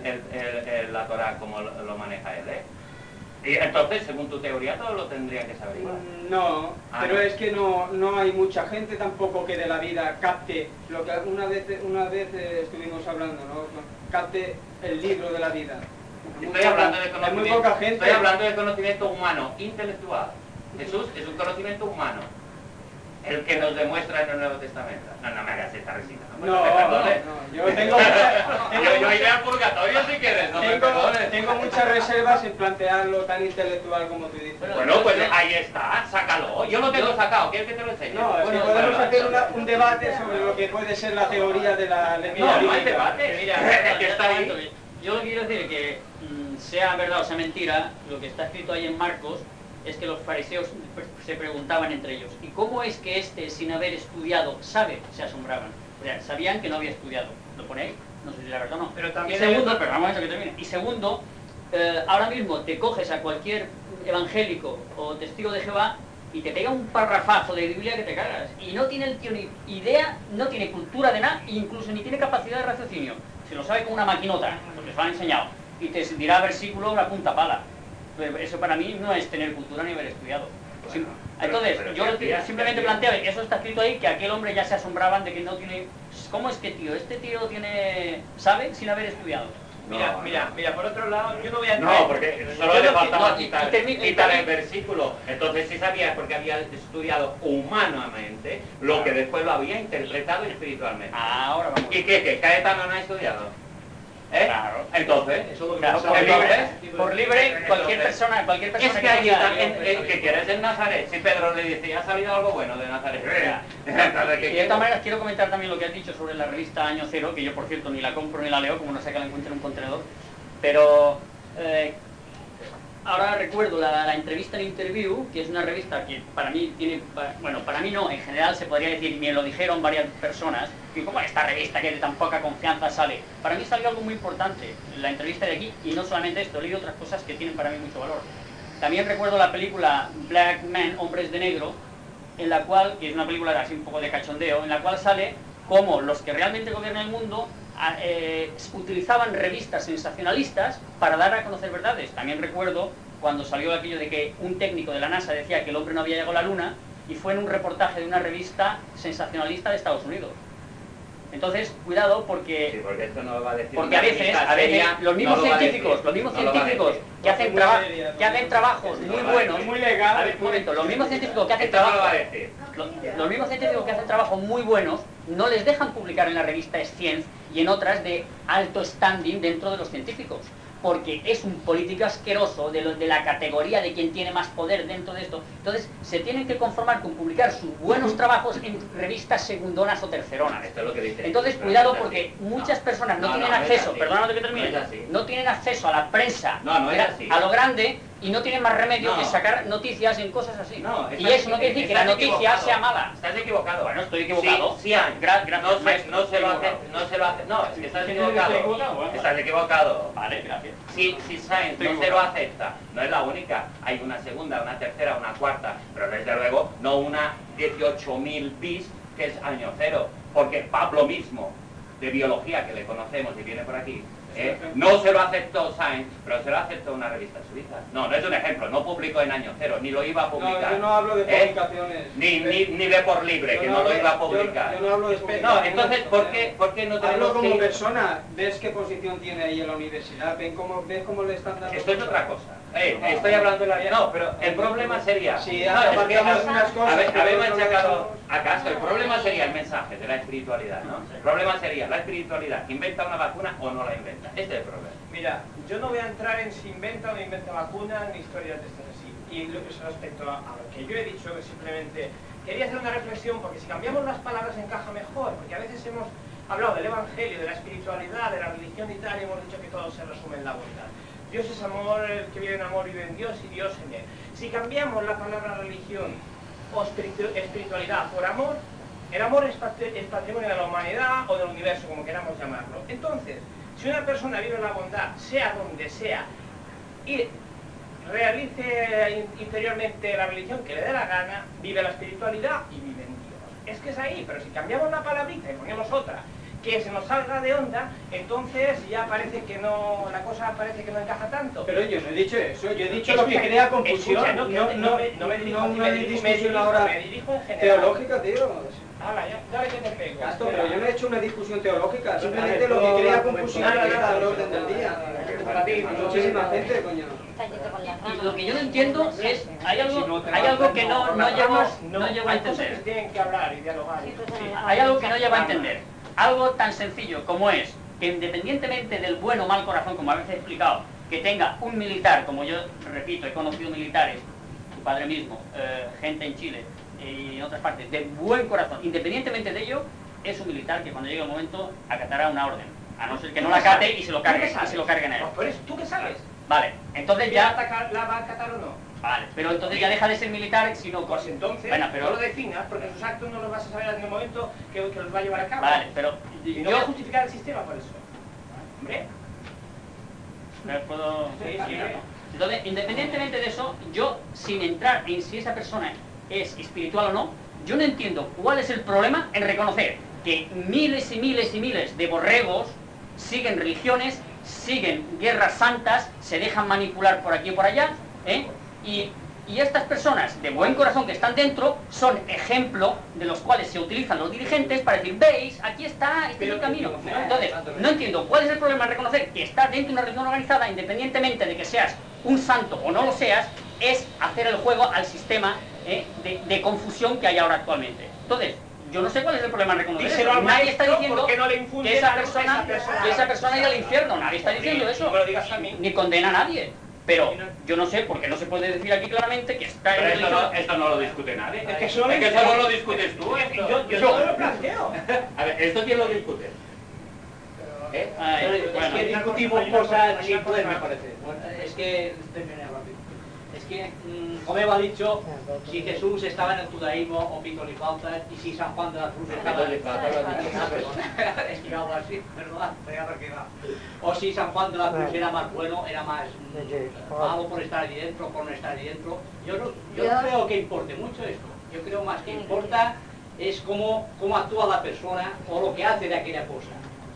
la Torah como lo maneja él, Y entonces, según tu teoría, todos lo tendrían que saber igual. No, pero es que no hay mucha gente tampoco que de la vida capte lo que una vez estuvimos hablando, ¿no? Capte el libro de la vida. Estoy hablando de conocimiento, muy poca gente. estoy hablando de conocimiento humano, intelectual. Jesús es un conocimiento humano. el que nos demuestra en el Nuevo Testamento. No me hagas esta risita. No, yo tengo yo iré al purgatorio si quieres, no me perdones. Tengo muchas reservas en plantearlo tan intelectual como tú dices. Bueno, pues ahí está, sácalo. Yo lo tengo sacado, ¿quieres que te lo enseñe? No, es que podemos hacer un debate sobre lo que puede ser la teoría de la lectura. No hay debate. Mira, que está ahí. Yo lo que quiero decir es que, sea verdad o sea mentira, lo que está escrito ahí en Marcos es que los fariseos se preguntaban entre ellos, ¿y cómo es que este, sin haber estudiado, sabe? Se asombraban. O sea, sabían que no había estudiado. ¿Lo ponéis? No sé si la verdad o no. Pero también y segundo, pero vamos a que termine. Y segundo, ahora mismo te coges a cualquier evangélico o testigo de Jehová y te pega un parrafazo de Biblia que te cagas. Y no tiene el tío ni idea, no tiene cultura de nada, incluso ni tiene capacidad de raciocinio. Se lo sabe como una maquinota, porque se lo han enseñado. Y te dirá versículo la punta pala. Eso para mí no es tener cultura ni haber estudiado. Entonces, yo simplemente planteo, eso está escrito ahí, que aquel hombre ya se asombraban de que no tiene... ¿Cómo es que tío? Este tío sabe sin haber estudiado. Mira, por otro lado, yo no voy a entrar... No, porque solo le faltaba quitar el versículo. Entonces sí sabía porque había estudiado humanamente lo que después lo había interpretado espiritualmente. Ahora vamos. ¿Y qué? ¿Caetano no ha estudiado? Claro. Entonces, por libre, cualquier persona es que allí también, ¿qué quieres en Nazaret? Si Pedro le dice, ha salido algo bueno de Nazaret. Entonces, y de todas maneras quiero comentar también lo que has dicho sobre la revista Año Cero, que yo por cierto ni la compro ni la leo, como no sé que la encuentre en un contenedor, pero ahora recuerdo la entrevista en Interview, que es una revista que para mí tiene, bueno, para mí no, en general se podría decir, me lo dijeron varias personas, que como esta revista que de tan poca confianza sale. Para mí salió algo muy importante, la entrevista de aquí, y no solamente esto, he leído otras cosas que tienen para mí mucho valor. También recuerdo la película Black Men, Hombres de Negro, en la cual, que es una película así un poco de cachondeo, en la cual sale cómo los que realmente gobiernan el mundo utilizaban revistas sensacionalistas para dar a conocer verdades. También recuerdo cuando salió aquello de que un técnico de la NASA decía que el hombre no había llegado a la Luna, y fue en un reportaje de una revista sensacionalista de Estados Unidos. Entonces, cuidado porque... Sí, porque esto no lo va a decir. Porque a veces los mismos científicos que hacen trabajos muy buenos... Muy legal. A ver, un momento, los mismos científicos que hacen trabajos... Los mismos científicos que hacen trabajos muy buenos no les dejan publicar en la revista Science y en otras de alto standing dentro de los científicos, porque es un político asqueroso de la categoría de quien tiene más poder dentro de esto. Entonces se tienen que conformar con publicar sus buenos trabajos en revistas segundonas o terceronas. Esto es lo que dice. Entonces cuidado porque muchas personas no tienen acceso, perdóname que termine, no tienen acceso a la prensa, a lo grande, y no tienen más remedio que sacar noticias en cosas así. Y eso no quiere decir que la noticia sea mala. Estás equivocado. Bueno, estoy equivocado. Sí, no se lo hace. No, es que estás equivocado. Estás equivocado. Vale, gracias. Si Science no se lo acepta, no es la única. Hay una segunda, una tercera, una cuarta, pero desde luego no una 18.000 bis que es Año Cero. Porque Pablo mismo, de biología, que le conocemos y viene por aquí, no se lo aceptó Science, pero se lo aceptó una revista suiza. No es un ejemplo, no publicó en Año Cero, ni lo iba a publicar. No, yo no hablo de publicaciones. Ni de por libre, que no lo iba a publicar. Yo no hablo de publicaciones. No, entonces, ¿por qué no tenemos hablo como persona? ¿Ves qué posición tiene ahí en la universidad? ¿Ves cómo le están dando? Esto es otra cosa. Estoy hablando de la... No, pero el problema sería... Sí, apartamos unas cosas... Habemos sacado... ¿Acaso? El problema sería el mensaje de la espiritualidad, ¿no? El problema sería la espiritualidad. ¿Inventa una vacuna o no la inventa? Este es el problema. Mira, yo no voy a entrar en si inventa o no inventa vacuna ni historias de estas así. Y respecto a lo que yo he dicho, simplemente quería hacer una reflexión, porque si cambiamos las palabras encaja mejor, porque a veces hemos hablado del evangelio, de la espiritualidad, de la religión y tal, y hemos dicho que todo se resume en la bondad. Dios es amor, el que vive en amor vive en Dios y Dios en él. Si cambiamos la palabra religión o espiritualidad por amor, el amor es patrimonio de la humanidad o del universo, como queramos llamarlo. Entonces, si una persona vive la bondad, sea donde sea, y realice interiormente la religión que le dé la gana, vive la espiritualidad y vive en Dios. Es que es ahí, pero si cambiamos la palabrita y ponemos otra que se nos salga de onda, entonces ya parece que no, la cosa parece que no encaja tanto. Pero yo no he dicho eso, yo he dicho lo que crea confusión. No me dirijo a ti, me dirijo en general. Teológica, tío. Hala, ya ve que te pego. Pero yo no he hecho una discusión teológica, simplemente lo que crea confusión es el orden del día. para ti, muchísima gente, coño. Y lo que yo no entiendo es, hay algo que no llego a Hay cosas que entender. tienen que hablar y dialogar. Hay algo que no llego a entender. Algo tan sencillo como es que independientemente del buen o mal corazón, como a veces he explicado, que tenga un militar, como yo repito, he conocido militares, su padre mismo, gente en Chile y en otras partes, de buen corazón, independientemente de ello, es un militar que cuando llegue el momento acatará una orden, a no ser que no la acate y se lo carguen a él. Por eso, ¿tú qué sabes? Vale, entonces ¿La ya... va a acatar o no? Vale, pero entonces ya deja de ser militar, sino... Pues entonces, bueno, pero... no lo definas, porque sus actos no los vas a saber en el momento que los va a llevar a cabo. Vale, pero... Y no voy a justificar el sistema por eso. Hombre. ¿Me puedo...? Sí, sí. Entonces, independientemente de eso, yo, sin entrar en si esa persona es espiritual o no, yo no entiendo cuál es el problema en reconocer que miles y miles y miles de borregos siguen religiones, siguen guerras santas, se dejan manipular por aquí y por allá, y estas personas de buen corazón que están dentro son ejemplo de los cuales se utilizan los dirigentes para decir, veis, aquí está, este es el camino. Entonces, no entiendo cuál es el problema en reconocer que estás dentro de una religión organizada, independientemente de que seas un santo o no lo seas, es hacer el juego al sistema de confusión que hay ahora actualmente. Entonces, yo no sé cuál es el problema en reconocer eso. Nadie está diciendo que esa persona irá al infierno, nadie está diciendo eso, ni condena a nadie. Pero yo no sé, porque no se puede decir aquí claramente que está en religión... Esto no lo discute nadie. Es que eso no lo discutes tú. Yo no lo planteo. A ver, ¿esto quién lo discute? Es que discutimos cosas sin poder, me parece. Bueno, es que, terminé rápido. Es que, como Eva ha dicho, si Jesús estaba en el judaísmo, o pito ni flautas, y si San Juan de la Cruz estaba en el es que algo así, perdón, o si San Juan de la Cruz era más bueno, era más malo por estar allí dentro, por no estar allí dentro. Yo no creo que importe mucho esto. Yo creo más que importa es cómo actúa la persona o lo que hace de aquella cosa.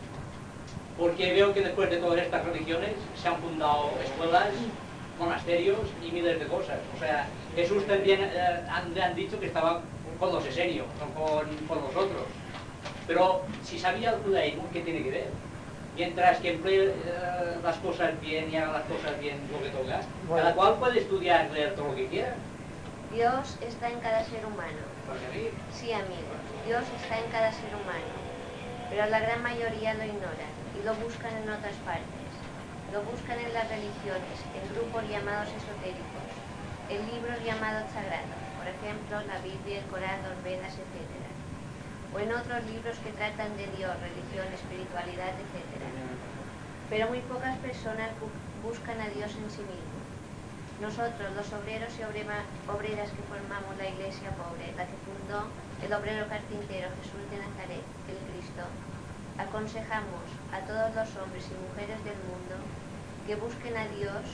Porque veo que después de todas estas religiones se han fundado escuelas, monasterios y miles de cosas. O sea, Jesús también han dicho que estaba con los esenios, no con los otros. Pero si sabía el judaísmo, ¿qué tiene que ver? Mientras que emplee las cosas bien y haga las cosas bien lo que toca, cada cual puede estudiar y leer todo lo que quiera. Dios está en cada ser humano. Sí, amigos, Dios está en cada ser humano, pero la gran mayoría lo ignora y lo buscan en otras partes. Lo buscan en las religiones, en grupos llamados esotéricos, en libros llamados sagrados, por ejemplo, la Biblia, el Corán, los Vedas, etc. O en otros libros que tratan de Dios, religión, espiritualidad, etc. Pero muy pocas personas buscan a Dios en sí mismo. Nosotros, los obreros y obreras que formamos la iglesia pobre, la que fundó el obrero carpintero Jesús de Nazaret, el Cristo, aconsejamos a todos los hombres y mujeres del mundo que busquen a Dios,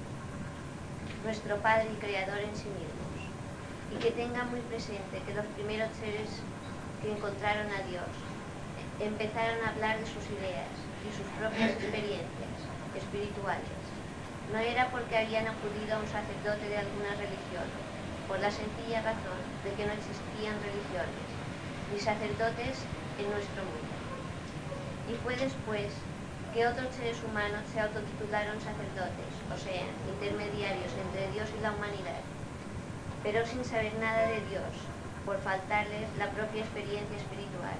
nuestro Padre y Creador, en sí mismos, y que tengan muy presente que los primeros seres que encontraron a Dios empezaron a hablar de sus ideas y sus propias experiencias espirituales. No era porque habían acudido a un sacerdote de alguna religión, por la sencilla razón de que no existían religiones ni sacerdotes en nuestro mundo. Y fue después que otros seres humanos se autotitularon sacerdotes, o sea, intermediarios entre Dios y la humanidad, pero sin saber nada de Dios, por faltarles la propia experiencia espiritual.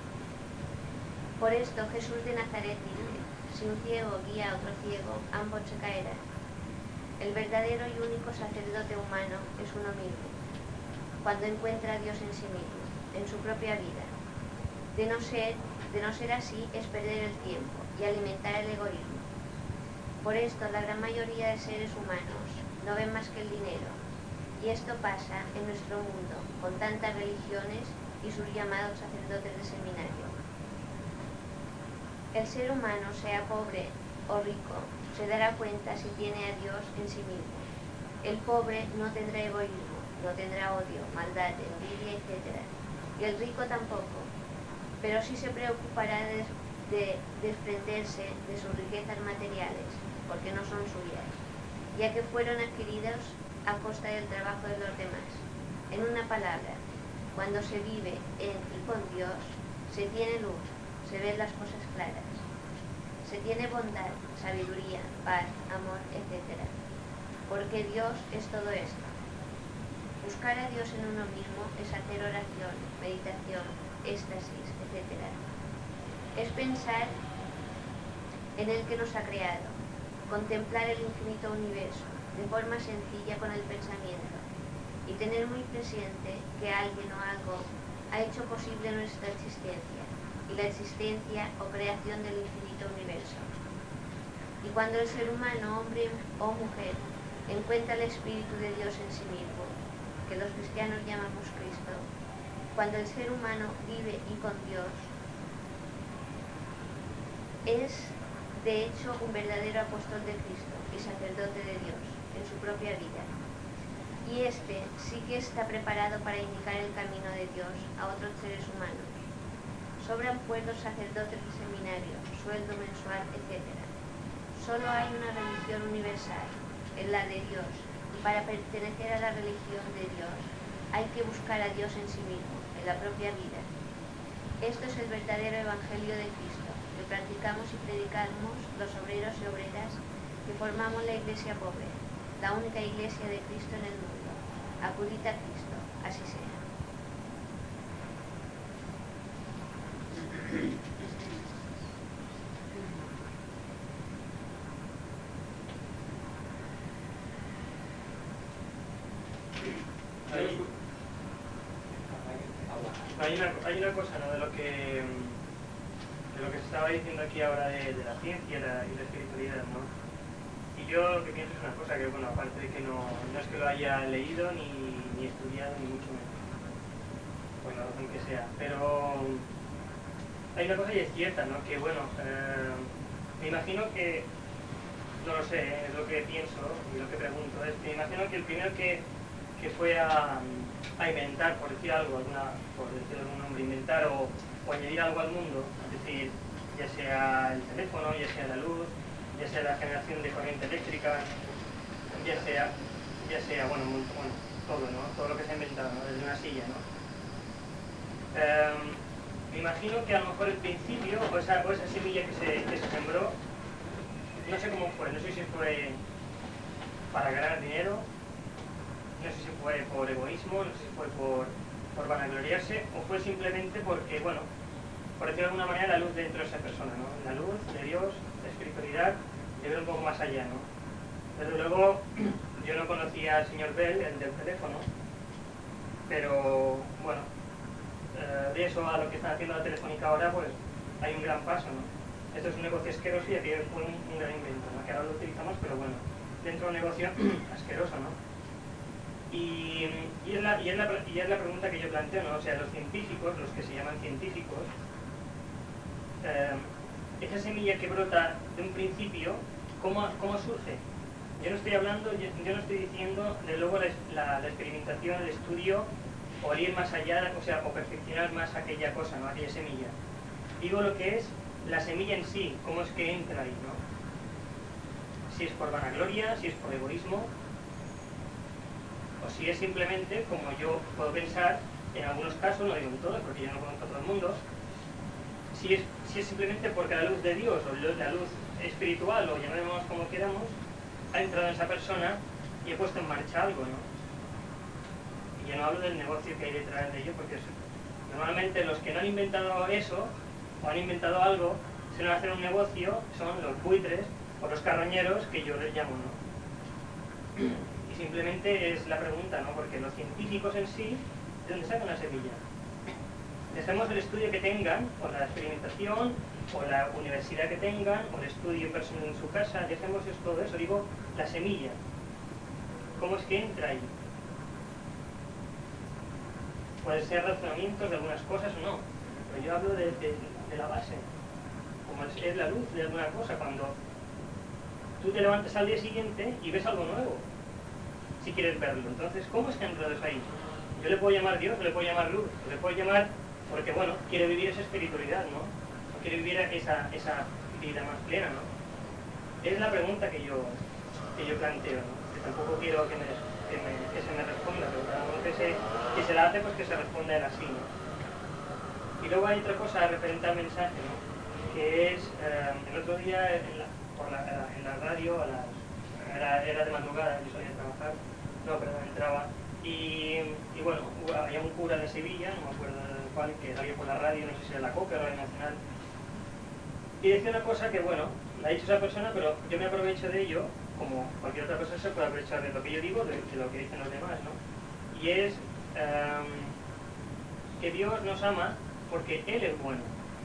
Por esto Jesús de Nazaret dice, si un ciego guía a otro ciego, ambos se caerán. El verdadero y único sacerdote humano es uno mismo, cuando encuentra a Dios en sí mismo, en su propia vida. De no ser así es perder el tiempo y alimentar el egoísmo. Por esto la gran mayoría de seres humanos no ven más que el dinero, y esto pasa en nuestro mundo con tantas religiones y sus llamados sacerdotes de seminario. El ser humano, sea pobre o rico, se dará cuenta si tiene a Dios en sí mismo. El pobre no tendrá egoísmo, no tendrá odio, maldad, envidia, etc. Y el rico tampoco, pero sí se preocupará de desprenderse de sus riquezas materiales, porque no son suyas, ya que fueron adquiridos a costa del trabajo de los demás. En una palabra, cuando se vive en y con Dios, se tiene luz, se ven las cosas claras. Se tiene bondad, sabiduría, paz, amor, etc. Porque Dios es todo esto. Buscar a Dios en uno mismo es hacer oración, meditación, éxtasis, etc. Es pensar en el que nos ha creado, contemplar el infinito universo de forma sencilla con el pensamiento y tener muy presente que alguien o algo ha hecho posible nuestra existencia y la existencia o creación del infinito universo. Y cuando el ser humano, hombre o mujer, encuentra el Espíritu de Dios en sí mismo, que los cristianos llamamos Cristo, cuando el ser humano vive y con Dios, es de hecho un verdadero apóstol de Cristo y sacerdote de Dios en su propia vida. Y este sí que está preparado para indicar el camino de Dios a otros seres humanos. Sobran pues los sacerdotes de seminario, sueldo mensual, etc. Solo hay una religión universal, es la de Dios, y para pertenecer a la religión de Dios hay que buscar a Dios en sí mismo, en la propia vida. Esto es el verdadero evangelio de Cristo, que practicamos y predicamos los obreros y obreras que formamos la iglesia pobre, la única iglesia de Cristo en el mundo. Acudid a Cristo, así sea. Hay una cosa, ¿no? de lo que se estaba diciendo aquí ahora de la ciencia y la espiritualidad, ¿no? Y yo lo que pienso es una cosa que, bueno, aparte de que no es que lo haya leído ni estudiado, ni mucho menos, por la razón que sea, pero hay una cosa y es cierta, ¿no? Que, bueno, me imagino que, no lo sé, es lo que pienso y lo que pregunto, es que me imagino que el primero que fue a inventar, por decir algo, por decir algún nombre, inventar o añadir algo al mundo, es decir, ya sea el teléfono, ya sea la luz, ya sea la generación de corriente eléctrica, ya sea bueno, todo, ¿no? Todo lo que se ha inventado, ¿no? Desde una silla, ¿no? Me imagino que a lo mejor el principio, o esa semilla que se sembró, no sé cómo fue, no sé si fue para ganar dinero, no sé si fue por egoísmo, no sé si fue por vanagloriarse, o fue simplemente porque, bueno, por decirlo de alguna manera, la luz dentro de esa persona, ¿no? La luz de Dios, la espiritualidad, de ver un poco más allá, ¿no? Desde luego, yo no conocía al señor Bell, el del teléfono, pero, bueno, de eso a lo que está haciendo la Telefónica ahora, pues hay un gran paso, ¿no? Esto es un negocio asqueroso y aquí fue un gran invento, ¿no? Que ahora lo utilizamos, pero bueno, dentro de un negocio asqueroso, ¿no? Y es la pregunta que yo planteo, ¿no? O sea, los científicos, los que se llaman científicos, esa semilla que brota de un principio, ¿cómo surge? Yo no estoy hablando, yo no estoy diciendo, de luego, la experimentación, el estudio, o el ir más allá, o sea, o perfeccionar más aquella cosa, ¿no? Aquella semilla. Digo lo que es la semilla en sí, cómo es que entra ahí, ¿no? Si es por vanagloria, si es por egoísmo, o si es simplemente, como yo puedo pensar, en algunos casos, no digo en todos, porque yo no conozco a todo el mundo, si es simplemente porque la luz de Dios, o la luz espiritual, o llamémoslo como queramos, ha entrado en esa persona y ha puesto en marcha algo, ¿no? Y yo no hablo del negocio que hay detrás de ello, porque normalmente los que no han inventado eso, o han inventado algo, si no hacen un negocio, son los buitres, o los carroñeros, que yo les llamo, ¿no? Y simplemente es la pregunta, ¿no? Porque los científicos en sí, ¿de dónde sacan la semilla? Dejemos el estudio que tengan, o la experimentación, o la universidad que tengan, o el estudio personal en su casa, dejemos todo eso, digo, la semilla. ¿Cómo es que entra ahí? Puede ser razonamientos de algunas cosas o no, pero yo hablo de la base, como es la luz de alguna cosa, cuando tú te levantas al día siguiente y ves algo nuevo, si quieres verlo. Entonces, ¿cómo es que entra eso ahí? Yo le puedo llamar Dios, le puedo llamar luz, le puedo llamar porque, bueno, quiere vivir esa espiritualidad, ¿no? O quiere vivir esa vida más plena, ¿no? Es la pregunta que yo planteo, ¿no? Que tampoco quiero que se me responda, pero cada uno que se la hace, pues que se responda él así, ¿no? Y luego hay otra cosa referente al mensaje, ¿no? que es, el otro día en la radio, era de madrugada, yo solía trabajar, no, perdón, entraba, y bueno, había un cura de Sevilla, no me acuerdo de cuál, que salía por la radio, no sé si era la COPE o Radio Nacional, y decía una cosa que, bueno, la ha dicho esa persona, pero yo me aprovecho de ello, como cualquier otra persona se puede aprovechar de lo que yo digo, de lo que dicen los demás, ¿no? Y es que Dios nos ama porque Él es bueno.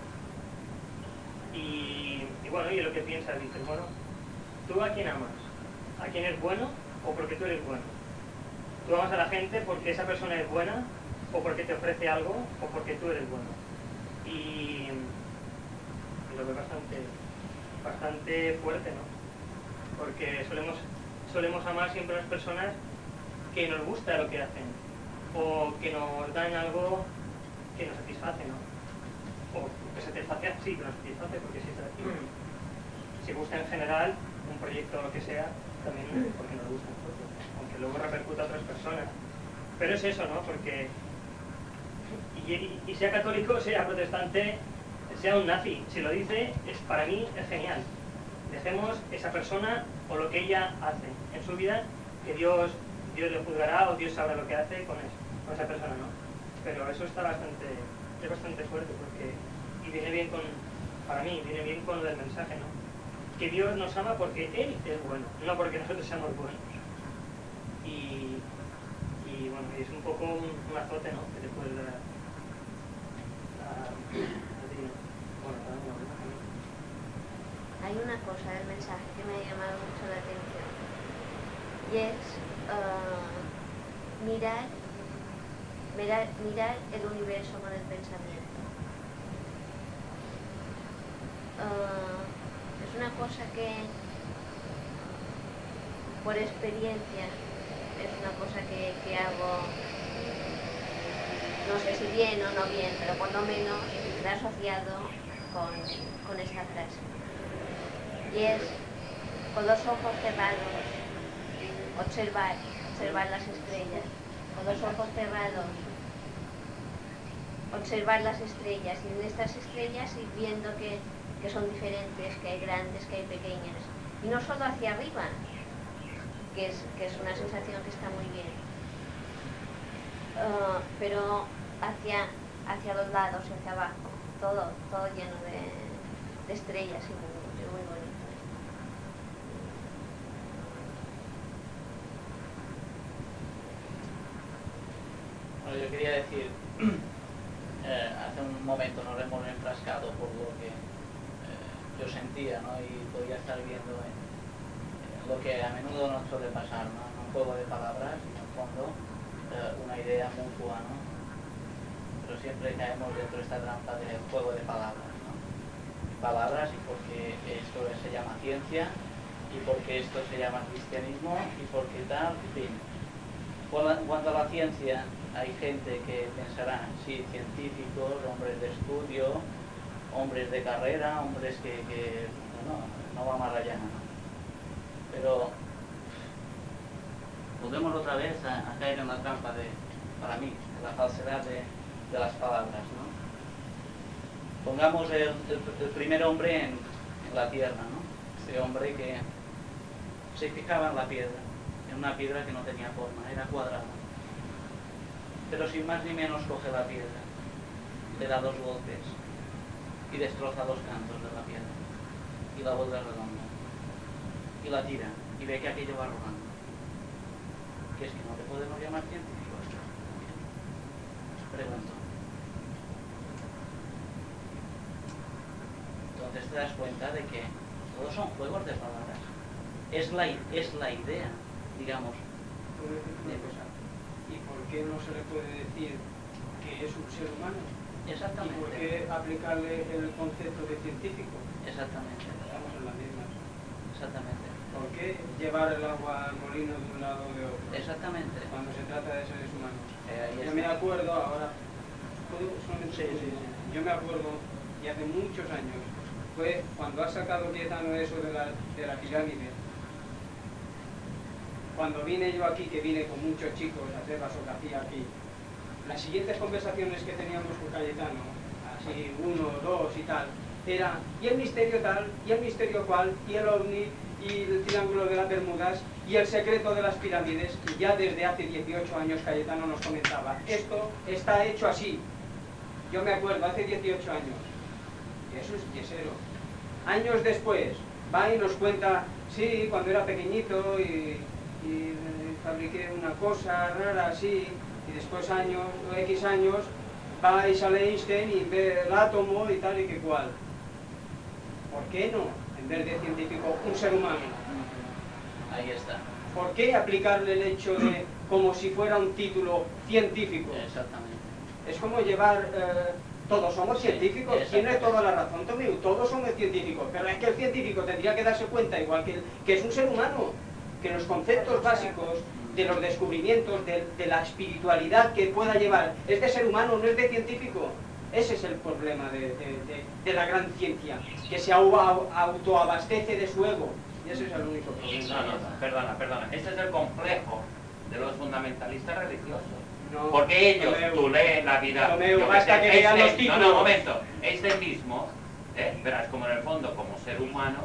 Y bueno, y lo que piensas, dices, bueno, ¿tú a quién amas? ¿A quién es bueno o porque tú eres bueno? ¿Tú amas a la gente porque esa persona es buena o porque te ofrece algo o porque tú eres bueno? Y lo veo bastante fuerte, ¿no? Porque solemos amar siempre a las personas que nos gusta lo que hacen o que nos dan algo que nos satisface, ¿no? O que satisface, sí, que nos satisface, porque si gusta en general un proyecto o lo que sea, también porque nos gusta a nosotros, aunque luego repercuta a otras personas. Pero es eso, ¿no? Porque y sea católico, sea protestante, sea un nazi, si lo dice, para mí es genial. Dejemos esa persona o lo que ella hace en su vida, que Dios le juzgará o Dios sabrá lo que hace con esa persona, ¿no? Pero eso está bastante fuerte porque, y viene bien para mí, viene bien con lo del mensaje, ¿no? Que Dios nos ama porque Él es bueno, no porque nosotros seamos buenos. Y bueno, es un poco un azote, ¿no? Que te puede dar a ti, ¿no? Bueno, hay una cosa del mensaje que me ha llamado mucho la atención y es mirar el universo con el pensamiento. Es una cosa que por experiencia es una cosa que hago, no sé si bien o no bien, pero por lo menos la he asociado con esta frase. Y es, con los ojos cerrados, observar las estrellas. Con los ojos cerrados, observar las estrellas. Y en estas estrellas ir viendo que son diferentes, que hay grandes, que hay pequeñas. Y no solo hacia arriba, que es una sensación que está muy bien, pero hacia los lados, hacia abajo, todo lleno de estrellas y muy bonito. Bueno, yo quería decir, hace un momento nos hemos enfrascado por lo que yo sentía, ¿no? Y podía estar viendo en lo que a menudo nos suele pasar, ¿no? Un juego de palabras y en el fondo una idea mutua, ¿no? Pero siempre caemos dentro de esta trampa del juego de palabras, ¿no? Palabras y porque esto se llama ciencia y porque esto se llama cristianismo y porque tal, en fin. Cuando a la ciencia hay gente que pensará, sí, científicos, hombres de estudio, hombres de carrera, hombres que no va más allá, ¿no? Pero volvemos otra vez a caer en la trampa para mí, de la falsedad de las palabras, ¿no? Pongamos el primer hombre en la tierra, ¿no? Este hombre que se fijaba en la piedra, en una piedra que no tenía forma, era cuadrada. Pero sin más ni menos coge la piedra, le da 2 golpes y destroza 2 cantos de la piedra y la vuelve redonda y la tira y ve que aquello va rodando. ¿Qué es que no te podemos llamar científicos? Pregunto. Entonces te das cuenta de que todos son juegos de palabras. Es la idea, digamos. ¿Y por qué no se le puede decir que es un ser humano? Exactamente. ¿Y por qué aplicarle el concepto de científico? Exactamente. Estamos en las mismas. Exactamente. ¿Por qué llevar el agua al molino de un lado o de otro? Exactamente. Cuando se trata de seres humanos. Yo me acuerdo ahora, sí. Yo me acuerdo, y hace muchos años, fue cuando ha sacado Cayetano eso de la pirámide. Cuando vine yo aquí, que vine con muchos chicos a hacer la socapía aquí, las siguientes conversaciones que teníamos con Cayetano, así 1, 2 y tal, era y el misterio tal, y el misterio cual, y el ovni, y el triángulo de las Bermudas, y el secreto de las pirámides, y ya desde hace 18 años Cayetano nos comentaba, esto está hecho así. Yo me acuerdo, hace 18 años, y eso es yesero. Años después, va y nos cuenta, sí, cuando era pequeñito y fabriqué una cosa rara así, y después años, o X años, va y sale Einstein y ve el átomo y tal y que cual. ¿Por qué no, en vez de científico, un ser humano? Ahí está. ¿Por qué aplicarle el hecho de como si fuera un título científico? Exactamente. Es como llevar... todos somos científicos, tiene toda la razón Tomeu, todos somos científicos, pero es que el científico tendría que darse cuenta, igual que es un ser humano, que los conceptos básicos de los descubrimientos, de la espiritualidad que pueda llevar, es de ser humano, no es de científico. Ese es el problema de la gran ciencia, que se autoabastece de su ego, y ese es el único problema. No, perdona, ese es el complejo de los fundamentalistas religiosos. No, porque ellos, Tomeu, tú lees la vida... Tomeu, basta que vean los títulos. No, un momento. Este mismo, verás como en el fondo, como ser humano,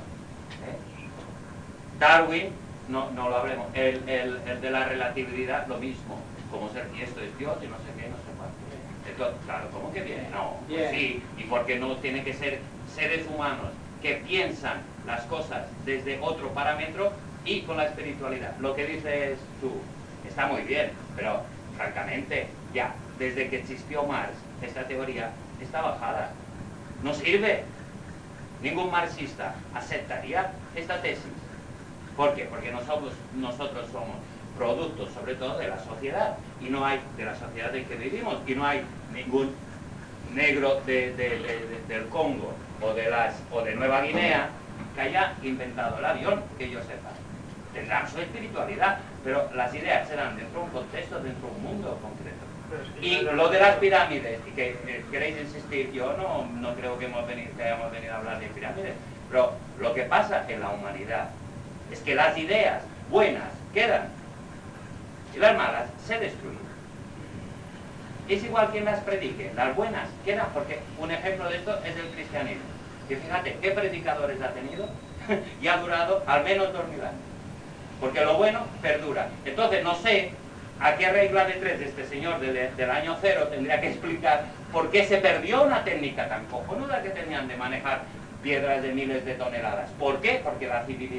Darwin, no lo hablemos, el de la relatividad, lo mismo, como ser, y esto es Dios y no sé qué, no sé cuál. Entonces, claro, ¿cómo que viene? No, pues sí, y porque no tienen que ser seres humanos que piensan las cosas desde otro parámetro y con la espiritualidad. Lo que dices tú está muy bien, pero francamente, ya, desde que existió Marx, esta teoría está bajada. No sirve. Ningún marxista aceptaría esta tesis. ¿Por qué? Porque nosotros somos productos, sobre todo, de la sociedad, y no hay, de la sociedad en que vivimos, y no hay ningún negro del Congo o de Nueva Guinea que haya inventado el avión, que yo sepa. Tendrán su espiritualidad, pero las ideas serán dentro de un contexto, dentro de un mundo concreto. Y lo de las pirámides, y que queréis insistir, yo no creo que hayamos venido a hablar de pirámides, pero lo que pasa en la humanidad es que las ideas buenas quedan y las malas se destruyen. Es igual quien las predique, las buenas quedan, porque un ejemplo de esto es el cristianismo. Que fíjate qué predicadores ha tenido y ha durado al menos 2000 años. Porque lo bueno perdura. Entonces no sé a qué regla de tres de este señor del año cero tendría que explicar por qué se perdió una técnica tan cojonuda que tenían de manejar piedras de miles de toneladas. ¿Por qué? Porque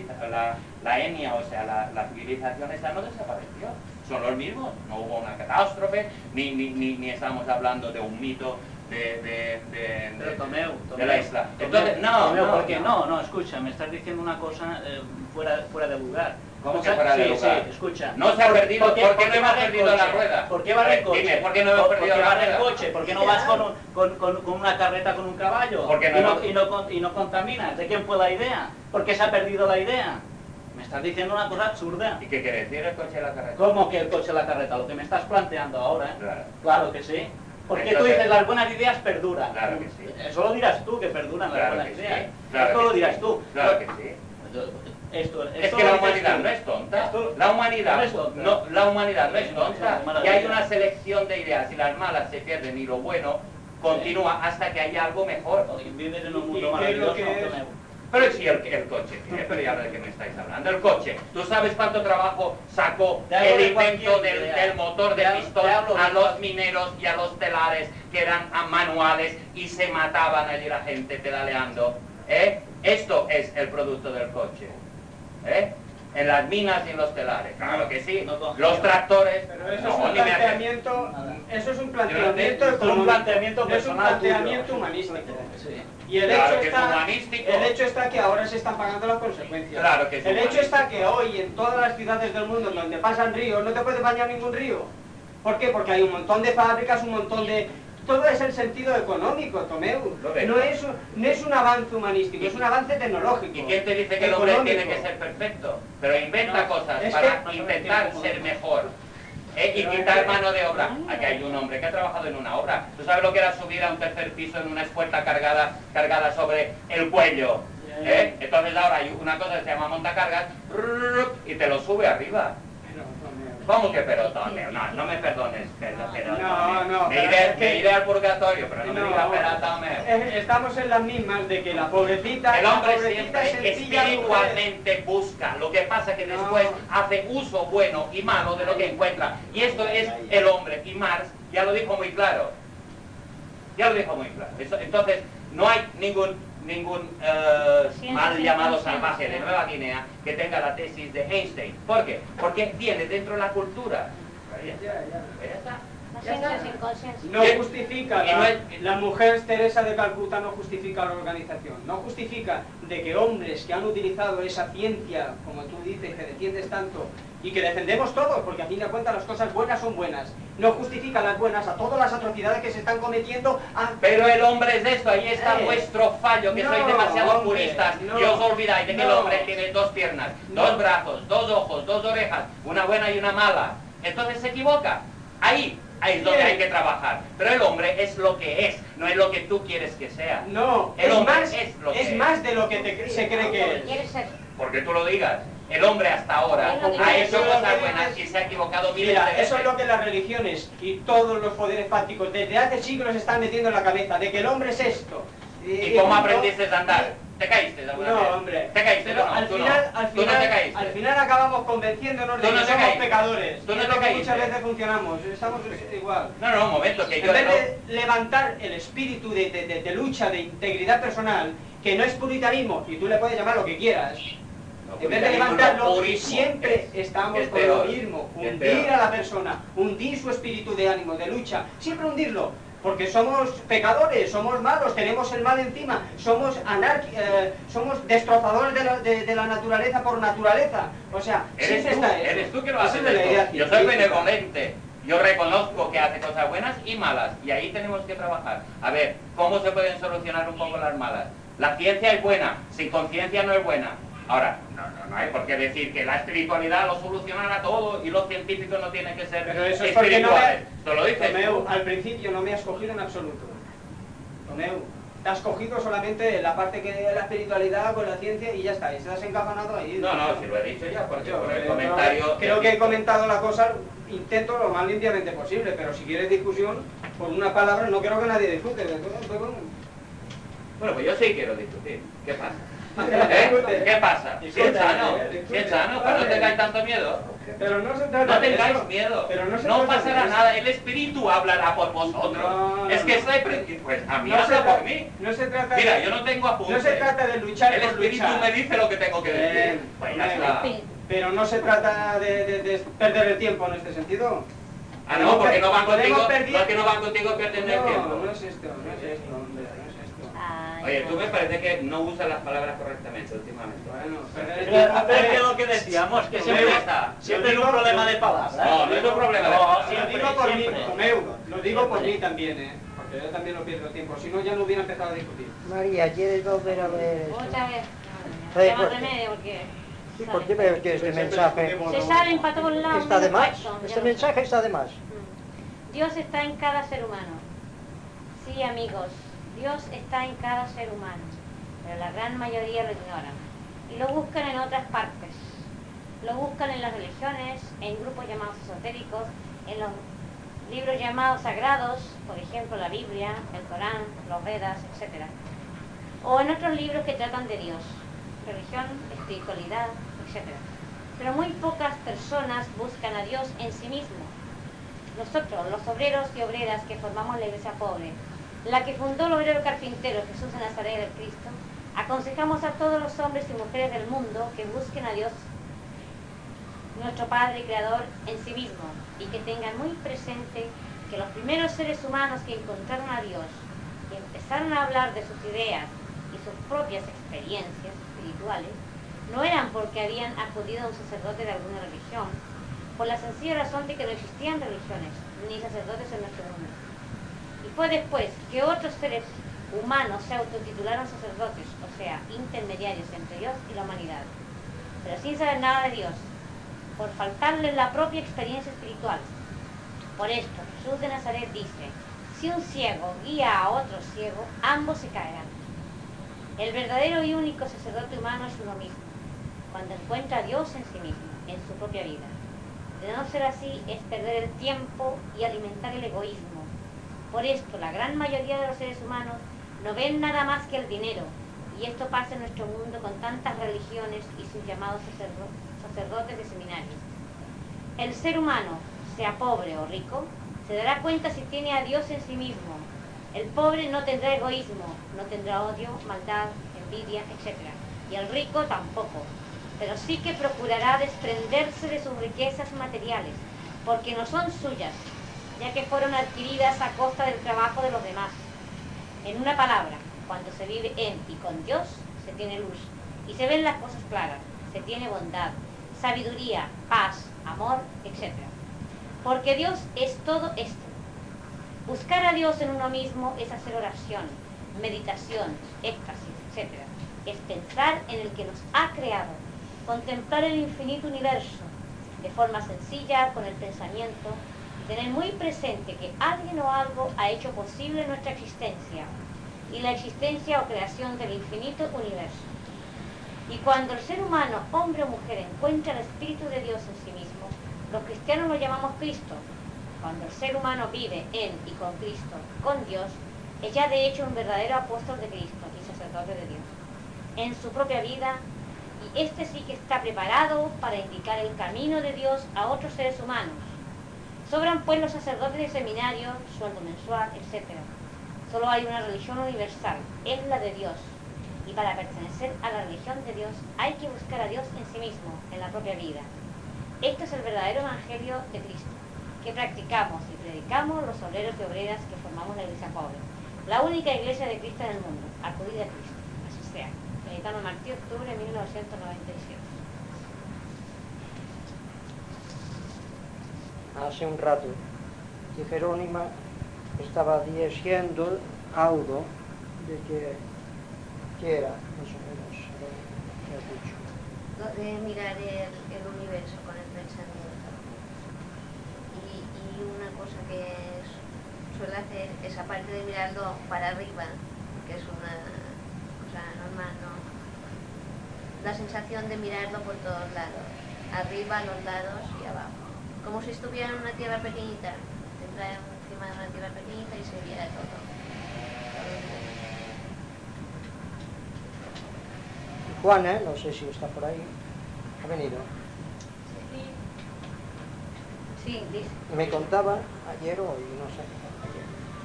la etnia, o sea, la civilización esta no desapareció. Son los mismos, no hubo una catástrofe, ni estamos hablando de un mito de la isla. Entonces, no, escucha, me estás diciendo una cosa fuera de lugar. ¿Cómo que fuera de lugar? Sí, escucha. No se ha perdido, ¿por qué no hemos perdido la rueda? ¿Por qué va el coche? Dime, ¿por qué no hemos perdido la rueda? ¿Por qué coche? ¿Por qué no vas con una carreta con un caballo? Y no contaminas. ¿De quién fue la idea? ¿Por qué se ha perdido la idea? Me estás diciendo una cosa absurda. ¿Y qué quiere decir el coche y la carreta? ¿Cómo que el coche y la carreta? Lo que me estás planteando ahora, Claro que sí. Porque entonces, tú dices las buenas ideas perduran. Claro que sí. Eso lo dirás tú, que perduran las buenas ideas. Claro Esto lo dirás tú. Claro que sí. Es que la humanidad no es tonta. La humanidad no es tonta. Y hay una selección de ideas y las malas se pierden y lo bueno continúa hasta que haya algo mejor. Vives en un mundo maravilloso. Pero sí, el coche, pero ya de qué me estáis hablando. El coche, ¿tú sabes cuánto trabajo sacó el invento del motor de pistón a los mineros y a los telares que eran manuales y se mataban allí la gente pedaleando? Esto es el producto del coche. En las minas y en los telares, claro que sí. Los tractores. Pero eso es un planteamiento económico, es un planteamiento humanístico. Y el hecho está que ahora se están pagando las consecuencias. Claro que sí. El hecho está que hoy en todas las ciudades del mundo donde pasan ríos no te puedes bañar ningún río. ¿Por qué? Porque hay un montón de fábricas, un montón de... Todo es el sentido económico, Tomeu. No es un avance humanístico, es un avance tecnológico. ¿Y quién te dice que el hombre tiene que ser perfecto? Pero inventa cosas para intentar ser mejor. Y quitar mano de obra. Aquí hay un hombre que ha trabajado en una obra. ¿Tú sabes lo que era subir a un tercer piso en una espuerta cargada sobre el cuello? Entonces ahora hay una cosa que se llama montacargas y te lo sube arriba. ¿Cómo que perotoneo? No, no me perdones, perotoneo. No, me iré al purgatorio, pero no me digas perotoneo. Estamos en las mismas de que la pobrecita... El hombre la pobrecita siempre sencilla espiritualmente busca. Lo que pasa es que después hace uso bueno y malo de lo que encuentra. Y esto es el hombre. Y Marx ya lo dijo muy claro. Ya lo dijo muy claro. Entonces, no hay ningún mal llamado salvaje de Nueva Guinea que tenga la tesis de Einstein. ¿Por qué? Porque viene dentro de la cultura. No justifica, la mujer Teresa de Calcuta no justifica la organización, no justifica de que hombres que han utilizado esa ciencia, como tú dices, que defiendes tanto, y que defendemos todos, porque a fin de cuentas las cosas buenas son buenas, no justifica las buenas a todas las atrocidades que se están cometiendo. Pero el hombre es esto, ahí está vuestro fallo, que sois demasiado puristas, y os olvidáis de que el hombre tiene dos piernas, dos brazos, dos ojos, dos orejas, una buena y una mala. Entonces se equivoca. Ahí es donde hay que trabajar. Pero el hombre es lo que es, no es lo que tú quieres que sea. No, el hombre es más de lo que se cree que es. Porque tú lo digas. El hombre hasta ahora ha hecho cosas buenas y se ha equivocado miles de veces. Eso es lo que las religiones y todos los poderes fácticos desde hace siglos están metiendo en la cabeza, de que el hombre es esto. ¿Y cómo aprendiste a andar? ¿Te caíste de alguna vez? No, hombre. ¿Te caíste? Pero Tú no te caíste. al final acabamos convenciéndonos de que somos pecadores. Tú no es te lo que caíste. muchas veces funcionamos, estamos igual. No, un momento, que yo... En vez de levantar el espíritu de lucha, de integridad personal, que no es puritanismo, y tú le puedes llamar lo que quieras, en vez de levantarlo, siempre estamos con lo mismo, hundir a la persona, hundir su espíritu de ánimo, de lucha, siempre hundirlo, porque somos pecadores, somos malos, tenemos el mal encima, somos somos destrozadores de la naturaleza por naturaleza, o sea, siempre está eso. Eres tú que lo haces esto. Yo soy benevolente, yo reconozco que hace cosas buenas y malas, y ahí tenemos que trabajar. A ver, ¿cómo se pueden solucionar un poco las malas? La ciencia es buena, sin conciencia no es buena. Ahora, no hay por qué decir que la espiritualidad lo solucionará todo y los científicos no tienen que ser espirituales. Esto lo dices Tomeu, tú. al principio no me has cogido en absoluto. Tomeu, te has cogido solamente la parte que de la espiritualidad con la ciencia y ya está, y se has encajonado ahí. No, si lo he dicho ya, porque por el comentario... Creo que he comentado la cosa, intento lo más limpiamente posible, pero si quieres discusión, por una palabra no quiero que nadie discute. Bueno, pues yo sí quiero discutir. ¿Qué pasa? ¿Qué pasa? Sano, pues no tengáis tanto miedo. Pero no se trata no de tengáis eso. miedo. Pero no, no pasará nada, el espíritu hablará por vosotros. Es que pues a mí habla por mí. No se trata Mira, yo no tengo apuntes. No se trata de luchar el por espíritu luchar. me dice lo que tengo que decir. Pues ya está. Pero no se trata de perder el tiempo en este sentido. Ah, no, porque no van contigo, no que no van contigo perdiendo el tiempo. No es esto, hombre, no es esto. Oye, tú me parece que no usas las palabras correctamente últimamente. Bueno, pero es lo que decíamos, que siempre hay un problema de palabras. No es un problema de palabras. Lo digo por mí, Tomeu, lo digo por mí también, porque yo también no pierdo tiempo, si no ya no hubiera empezado a discutir. María, ¿quieres volver a leer esto? Muchas Sí, veces. No remedio porque... Sí, porque veo que este mensaje Se salen para todos lados. está de más. Watson, Este mensaje está de más. Dios está en cada ser humano. Sí, amigos, Dios está en cada ser humano, pero la gran mayoría lo ignoran y lo buscan en otras partes. Lo buscan en las religiones, en grupos llamados esotéricos, en los libros llamados sagrados, por ejemplo la Biblia, el Corán, los Vedas, etc. O en otros libros que tratan de Dios, religión, espiritualidad, etc. Pero muy pocas personas buscan a Dios en sí mismo. Nosotros, los obreros y obreras que formamos la iglesia pobre, la que fundó el obrero carpintero Jesús de Nazaret del Cristo, aconsejamos a todos los hombres y mujeres del mundo que busquen a Dios, nuestro Padre y Creador, en sí mismo, y que tengan muy presente que los primeros seres humanos que encontraron a Dios y empezaron a hablar de sus ideas y sus propias experiencias espirituales, no eran porque habían acudido a un sacerdote de alguna religión, por la sencilla razón de que no existían religiones ni sacerdotes en nuestro mundo. Y fue después que otros seres humanos se autotitularon sacerdotes, o sea, intermediarios entre Dios y la humanidad, pero sin saber nada de Dios, por faltarles la propia experiencia espiritual. Por esto, Jesús de Nazaret dice, si un ciego guía a otro ciego, ambos se caerán. El verdadero y único sacerdote humano es uno mismo, cuando encuentra a Dios en sí mismo, en su propia vida. De no ser así, es perder el tiempo y alimentar el egoísmo. Por esto, la gran mayoría de los seres humanos no ven nada más que el dinero, y esto pasa en nuestro mundo con tantas religiones y sus llamados sacerdotes de seminarios. El ser humano, sea pobre o rico, se dará cuenta si tiene a Dios en sí mismo. El pobre no tendrá egoísmo, no tendrá odio, maldad, envidia, etc. Y el rico tampoco, pero sí que procurará desprenderse de sus riquezas materiales, porque no son suyas, ya que fueron adquiridas a costa del trabajo de los demás. En una palabra, cuando se vive en y con Dios, se tiene luz, y se ven las cosas claras, se tiene bondad, sabiduría, paz, amor, etc. Porque Dios es todo esto. Buscar a Dios en uno mismo es hacer oración, meditación, éxtasis, etc. Es pensar en el que nos ha creado, contemplar el infinito universo, de forma sencilla, con el pensamiento, y tener muy presente que alguien o algo ha hecho posible nuestra existencia, y la existencia o creación del infinito universo. Y cuando el ser humano, hombre o mujer, encuentra el Espíritu de Dios en sí mismo, los cristianos lo llamamos Cristo. Cuando el ser humano vive en y con Cristo, con Dios, es ya de hecho un verdadero apóstol de Cristo y sacerdote de Dios, en su propia vida, y este sí que está preparado para indicar el camino de Dios a otros seres humanos. Sobran pues los sacerdotes de seminario, sueldo mensual, etc. Solo hay una religión universal, es la de Dios. Y para pertenecer a la religión de Dios hay que buscar a Dios en sí mismo, en la propia vida. Esto es el verdadero evangelio de Cristo, que practicamos y predicamos los obreros y obreras que formamos la iglesia pobre. La única iglesia de Cristo en el mundo, acudida a Cristo, así sea. Meditamos Martí, octubre de 1997. Hace un rato que Jerónima estaba diciendo algo de que era, más o menos, lo has dicho. Lo de mirar el universo con el pensamiento. Y una cosa que suele hacer es, aparte de mirarlo para arriba, que es una cosa normal, ¿no? La sensación de mirarlo por todos lados, arriba, a los lados y abajo. Como si estuviera en una tierra pequeñita, entrar encima de una tierra pequeñita y se viera todo. Juana, no sé si está por ahí, ha venido. Sí, dice. Me contaba ayer o hoy, no sé, ayer,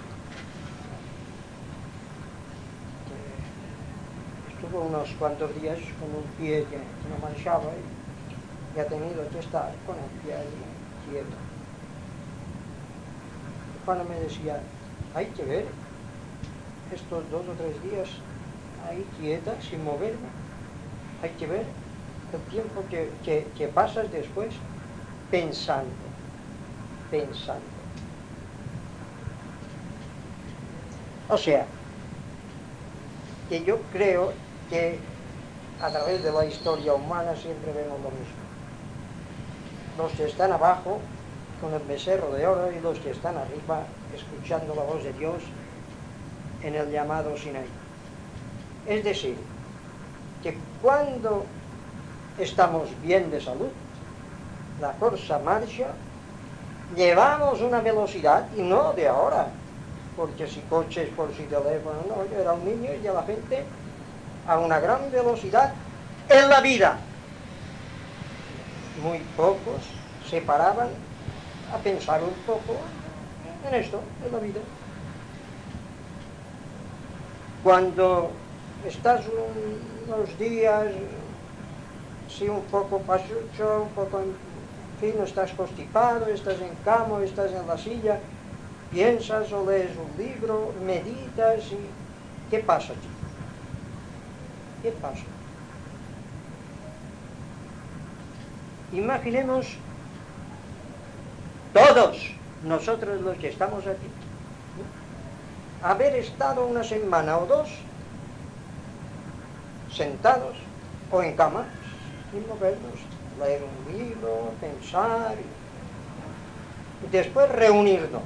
que estuvo unos cuantos días con un pie que no marchaba y ha tenido que estar con el pie ahí quieto. Y Juana me decía, hay que ver estos 2 o 3 días ahí quieta, sin moverme. Hay que ver el tiempo que pasas después pensando. O sea, que yo creo que a través de la historia humana siempre vemos lo mismo. Los que están abajo con el becerro de oro y los que están arriba escuchando la voz de Dios en el llamado Sinaí. Es decir, que cuando estamos bien de salud, la cosa marcha, llevamos una velocidad, y no de ahora, porque si coches, por si teléfono, no, yo era un niño y ya la gente a una gran velocidad en la vida. Muy pocos se paraban a pensar un poco en esto, en la vida. Cuando estás unos días, sí, un poco pachucho, un poco, en fin, no estás constipado, estás en cama, estás en la silla, piensas o lees un libro, meditas y... ¿qué pasa aquí? ¿Qué pasa? Imaginemos todos nosotros los que estamos aquí, haber estado una semana o 2 sentados o en cama, sin movernos, leer un libro, pensar, y después reunirnos.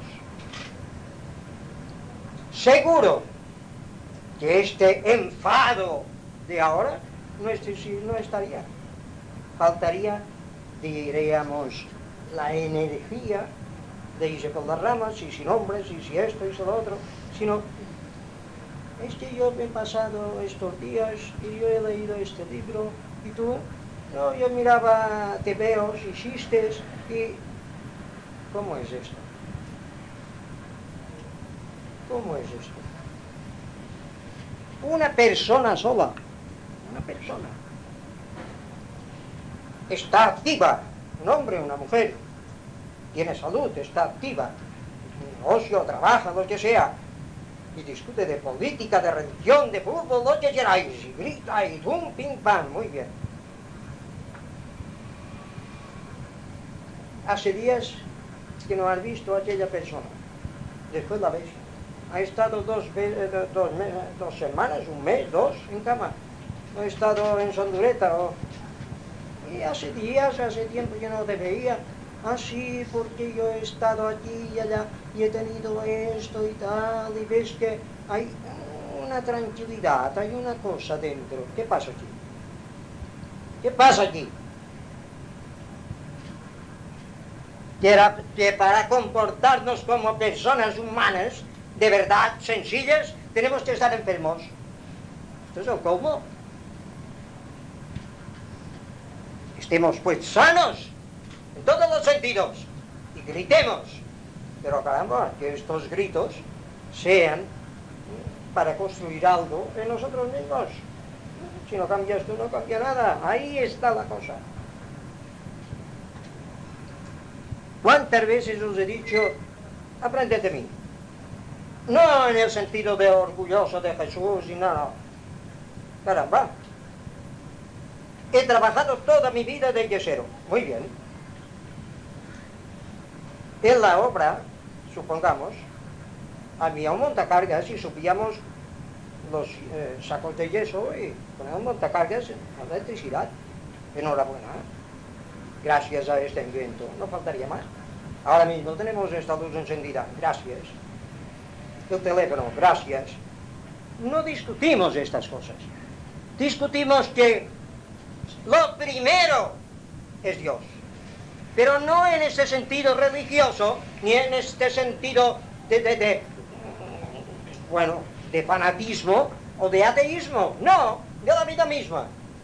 Seguro que este enfado de ahora no estaría. Faltaría, diríamos, la energía de irse por las ramas, y sin hombres, y si esto, y si lo otro, sino, es que yo me he pasado estos días, y yo he leído este libro, y tú, no, yo miraba tebeos y chistes, y ¿cómo es esto? ¿Cómo es esto? Una persona sola, una persona, está activa, un hombre, una mujer, tiene salud, está activa, negocio, trabaja, lo que sea, y discute de política, de religión, de fútbol, lo que queráis, y grita, y pum, pim, pam, muy bien. Hace días que no has visto a aquella persona, después la ves. Ha estado dos semanas, un mes, dos, en cama. No he estado en Sondureta. Y hace días, hace tiempo que no te veía. Así, porque yo he estado aquí y allá y he tenido esto y tal. Y ves que hay una tranquilidad, hay una cosa dentro. ¿Qué pasa aquí? ¿Qué pasa aquí? Que para comportarnos como personas humanas, de verdad, sencillas, tenemos que estar enfermos. ¿Esto es el colmo? Estemos pues sanos, en todos los sentidos, y gritemos. Pero caramba, que estos gritos sean para construir algo en nosotros mismos. Si no cambias tú, no cambia nada. Ahí está la cosa. ¿Cuántas veces os he dicho, aprended de mí? No en el sentido de orgulloso de Jesús y nada. Caramba. He trabajado toda mi vida de yesero. Muy bien. En la obra, supongamos, había un montacargas y subíamos los sacos de yeso y poníamos montacargas a la electricidad. Enhorabuena. Gracias a este invento. No faltaría más. Ahora mismo tenemos esta luz encendida. Gracias. El teléfono, gracias. No discutimos estas cosas. Discutimos que lo primero es Dios. Pero no en ese sentido religioso, ni en este sentido de fanatismo o de ateísmo. No, de la vida misma.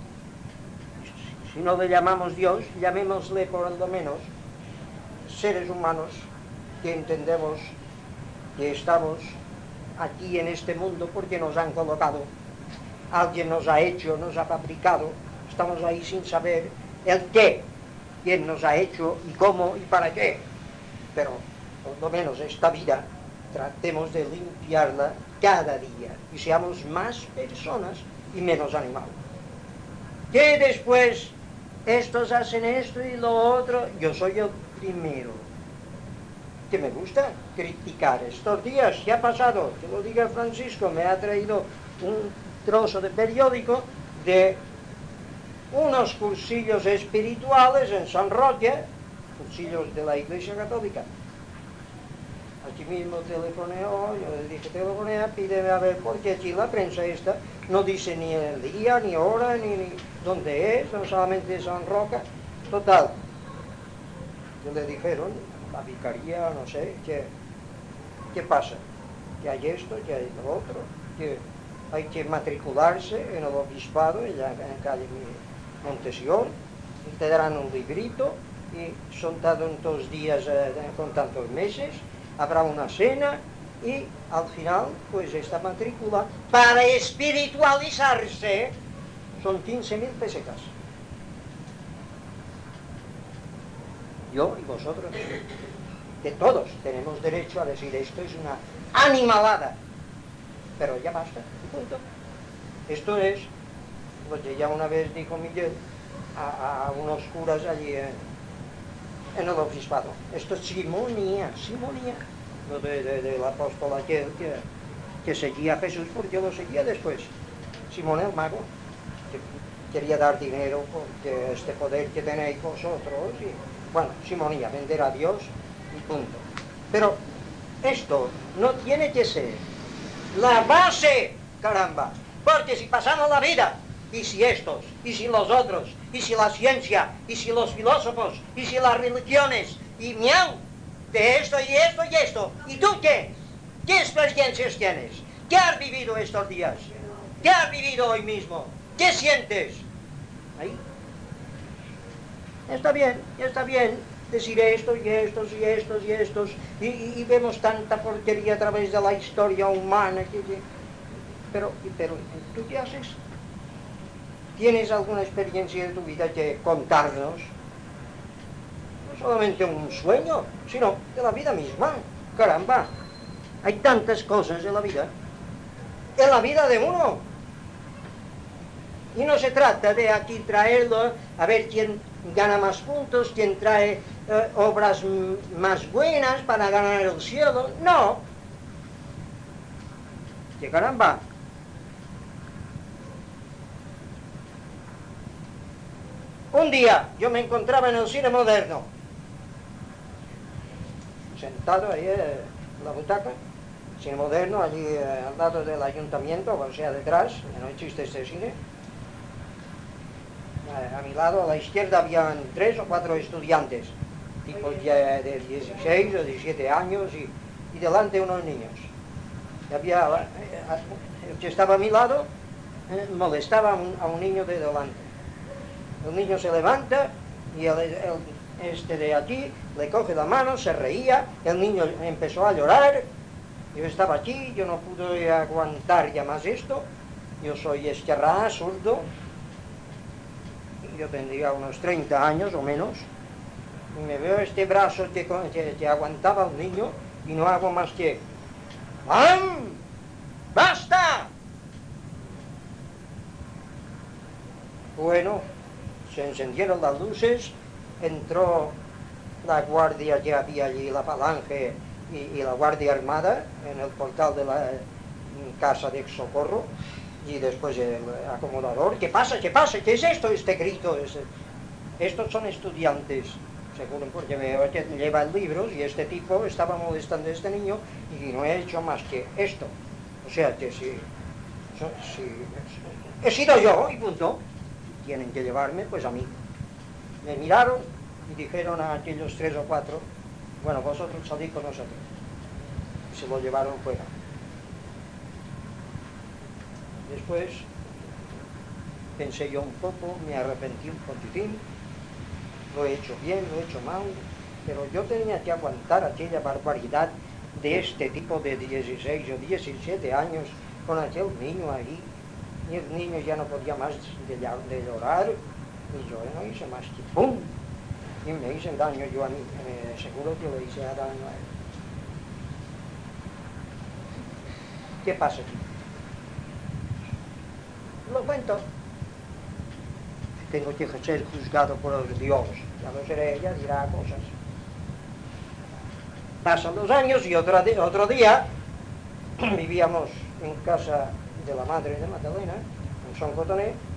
Si no le llamamos Dios, llamémosle por lo menos seres humanos que entendemos que estamos aquí en este mundo porque nos han colocado, alguien nos ha hecho, nos ha fabricado, estamos ahí sin saber el qué, quién nos ha hecho y cómo y para qué, pero por lo menos esta vida tratemos de limpiarla cada día y seamos más personas y menos animales. Que después estos hacen esto y lo otro, yo soy el primero que me gusta criticar. Estos días, ¿qué ha pasado? Que lo diga Francisco, me ha traído un trozo de periódico de unos cursillos espirituales en San Roque, cursillos de la Iglesia Católica. Aquí mismo telefoneo, yo le dije telefonea, pídeme a ver, porque aquí la prensa esta no dice ni el día, ni hora, ni dónde es, no solamente San Roque. Total, que le dijeron, la vicaría, no sé, ¿qué pasa? Que hay esto, que hay lo otro, que hay que matricularse en el obispado, en calle Montesión, y te darán un librito, y son tantos días con tantos meses, habrá una cena, y al final, pues esta matrícula, para espiritualizarse, son 15.000 pesetas. Yo y vosotros, que todos tenemos derecho a decir esto es una animalada, pero ya basta, punto. Esto es lo que ya una vez dijo Miguel a unos curas allí en el obispado. Esto es simonía, lo del apóstol aquel que seguía a Jesús porque lo seguía después. Simón el mago, que quería dar dinero porque este poder que tenéis vosotros, y bueno, simonía, vender a Dios y punto. Pero esto no tiene que ser la base, caramba, porque si pasamos la vida y si estos, y si los otros, y si la ciencia, y si los filósofos, y si las religiones, y miau, de esto y esto y esto. ¿Y tú qué? ¿Qué experiencias tienes? ¿Qué has vivido estos días? ¿Qué has vivido hoy mismo? ¿Qué sientes? Ahí. Está bien decir estos y estos y estos y estos, y vemos tanta porquería a través de la historia humana, pero ¿tú qué haces? ¿Tienes alguna experiencia de tu vida que contarnos? No solamente un sueño, sino de la vida misma. Caramba, hay tantas cosas en la vida de uno. Y no se trata de aquí traerlo a ver quién gana más puntos, quién trae obras más buenas para ganar el cielo. No. ¡Qué caramba! Un día yo me encontraba en el cine moderno, sentado ahí en la butaca, cine moderno, allí al lado del ayuntamiento, o sea, detrás, no existe este cine. A mi lado, a la izquierda, habían 3 o 4 estudiantes, tipos ya de 16 o 17 años, y delante unos niños. Y había, el que estaba a mi lado molestaba a un niño de delante. El niño se levanta y este de aquí le coge la mano, se reía, el niño empezó a llorar. Yo estaba aquí, yo no pude aguantar ya más esto. Yo soy esquerrá, zurdo. Yo tendría unos 30 años o menos, y me veo este brazo que aguantaba el niño, y no hago más que ¡bam! ¡Basta! Bueno, se encendieron las luces, entró la guardia que había allí, la falange y la guardia armada en el portal de la casa de socorro. Y después el acomodador, ¿qué pasa? ¿Qué pasa? ¿Qué es esto? Este grito. Estos son estudiantes, seguro, porque veo que llevan libros y este tipo estaba molestando a este niño y no he hecho más que esto. O sea que si he sido yo y punto. Tienen que llevarme pues a mí. Me miraron y dijeron a aquellos 3 o 4, bueno, vosotros salid con nosotros. Y se lo llevaron fuera. Después pensé yo un poco, me arrepentí un poquitín, lo he hecho bien, lo he hecho mal, pero yo tenía que aguantar aquella barbaridad de este tipo de 16 o 17 años con aquel niño ahí, y el niño ya no podía más de llorar, y yo no hice más que ¡pum! Y me hice daño yo a mí, seguro que le hice daño a él. ¿Qué pasa aquí? Lo cuento. Tengo que ser juzgado por el Dios. Ya lo seré, ella dirá cosas. Pasan los años y otro día vivíamos en casa de la madre de Magdalena, en Son Cotoné,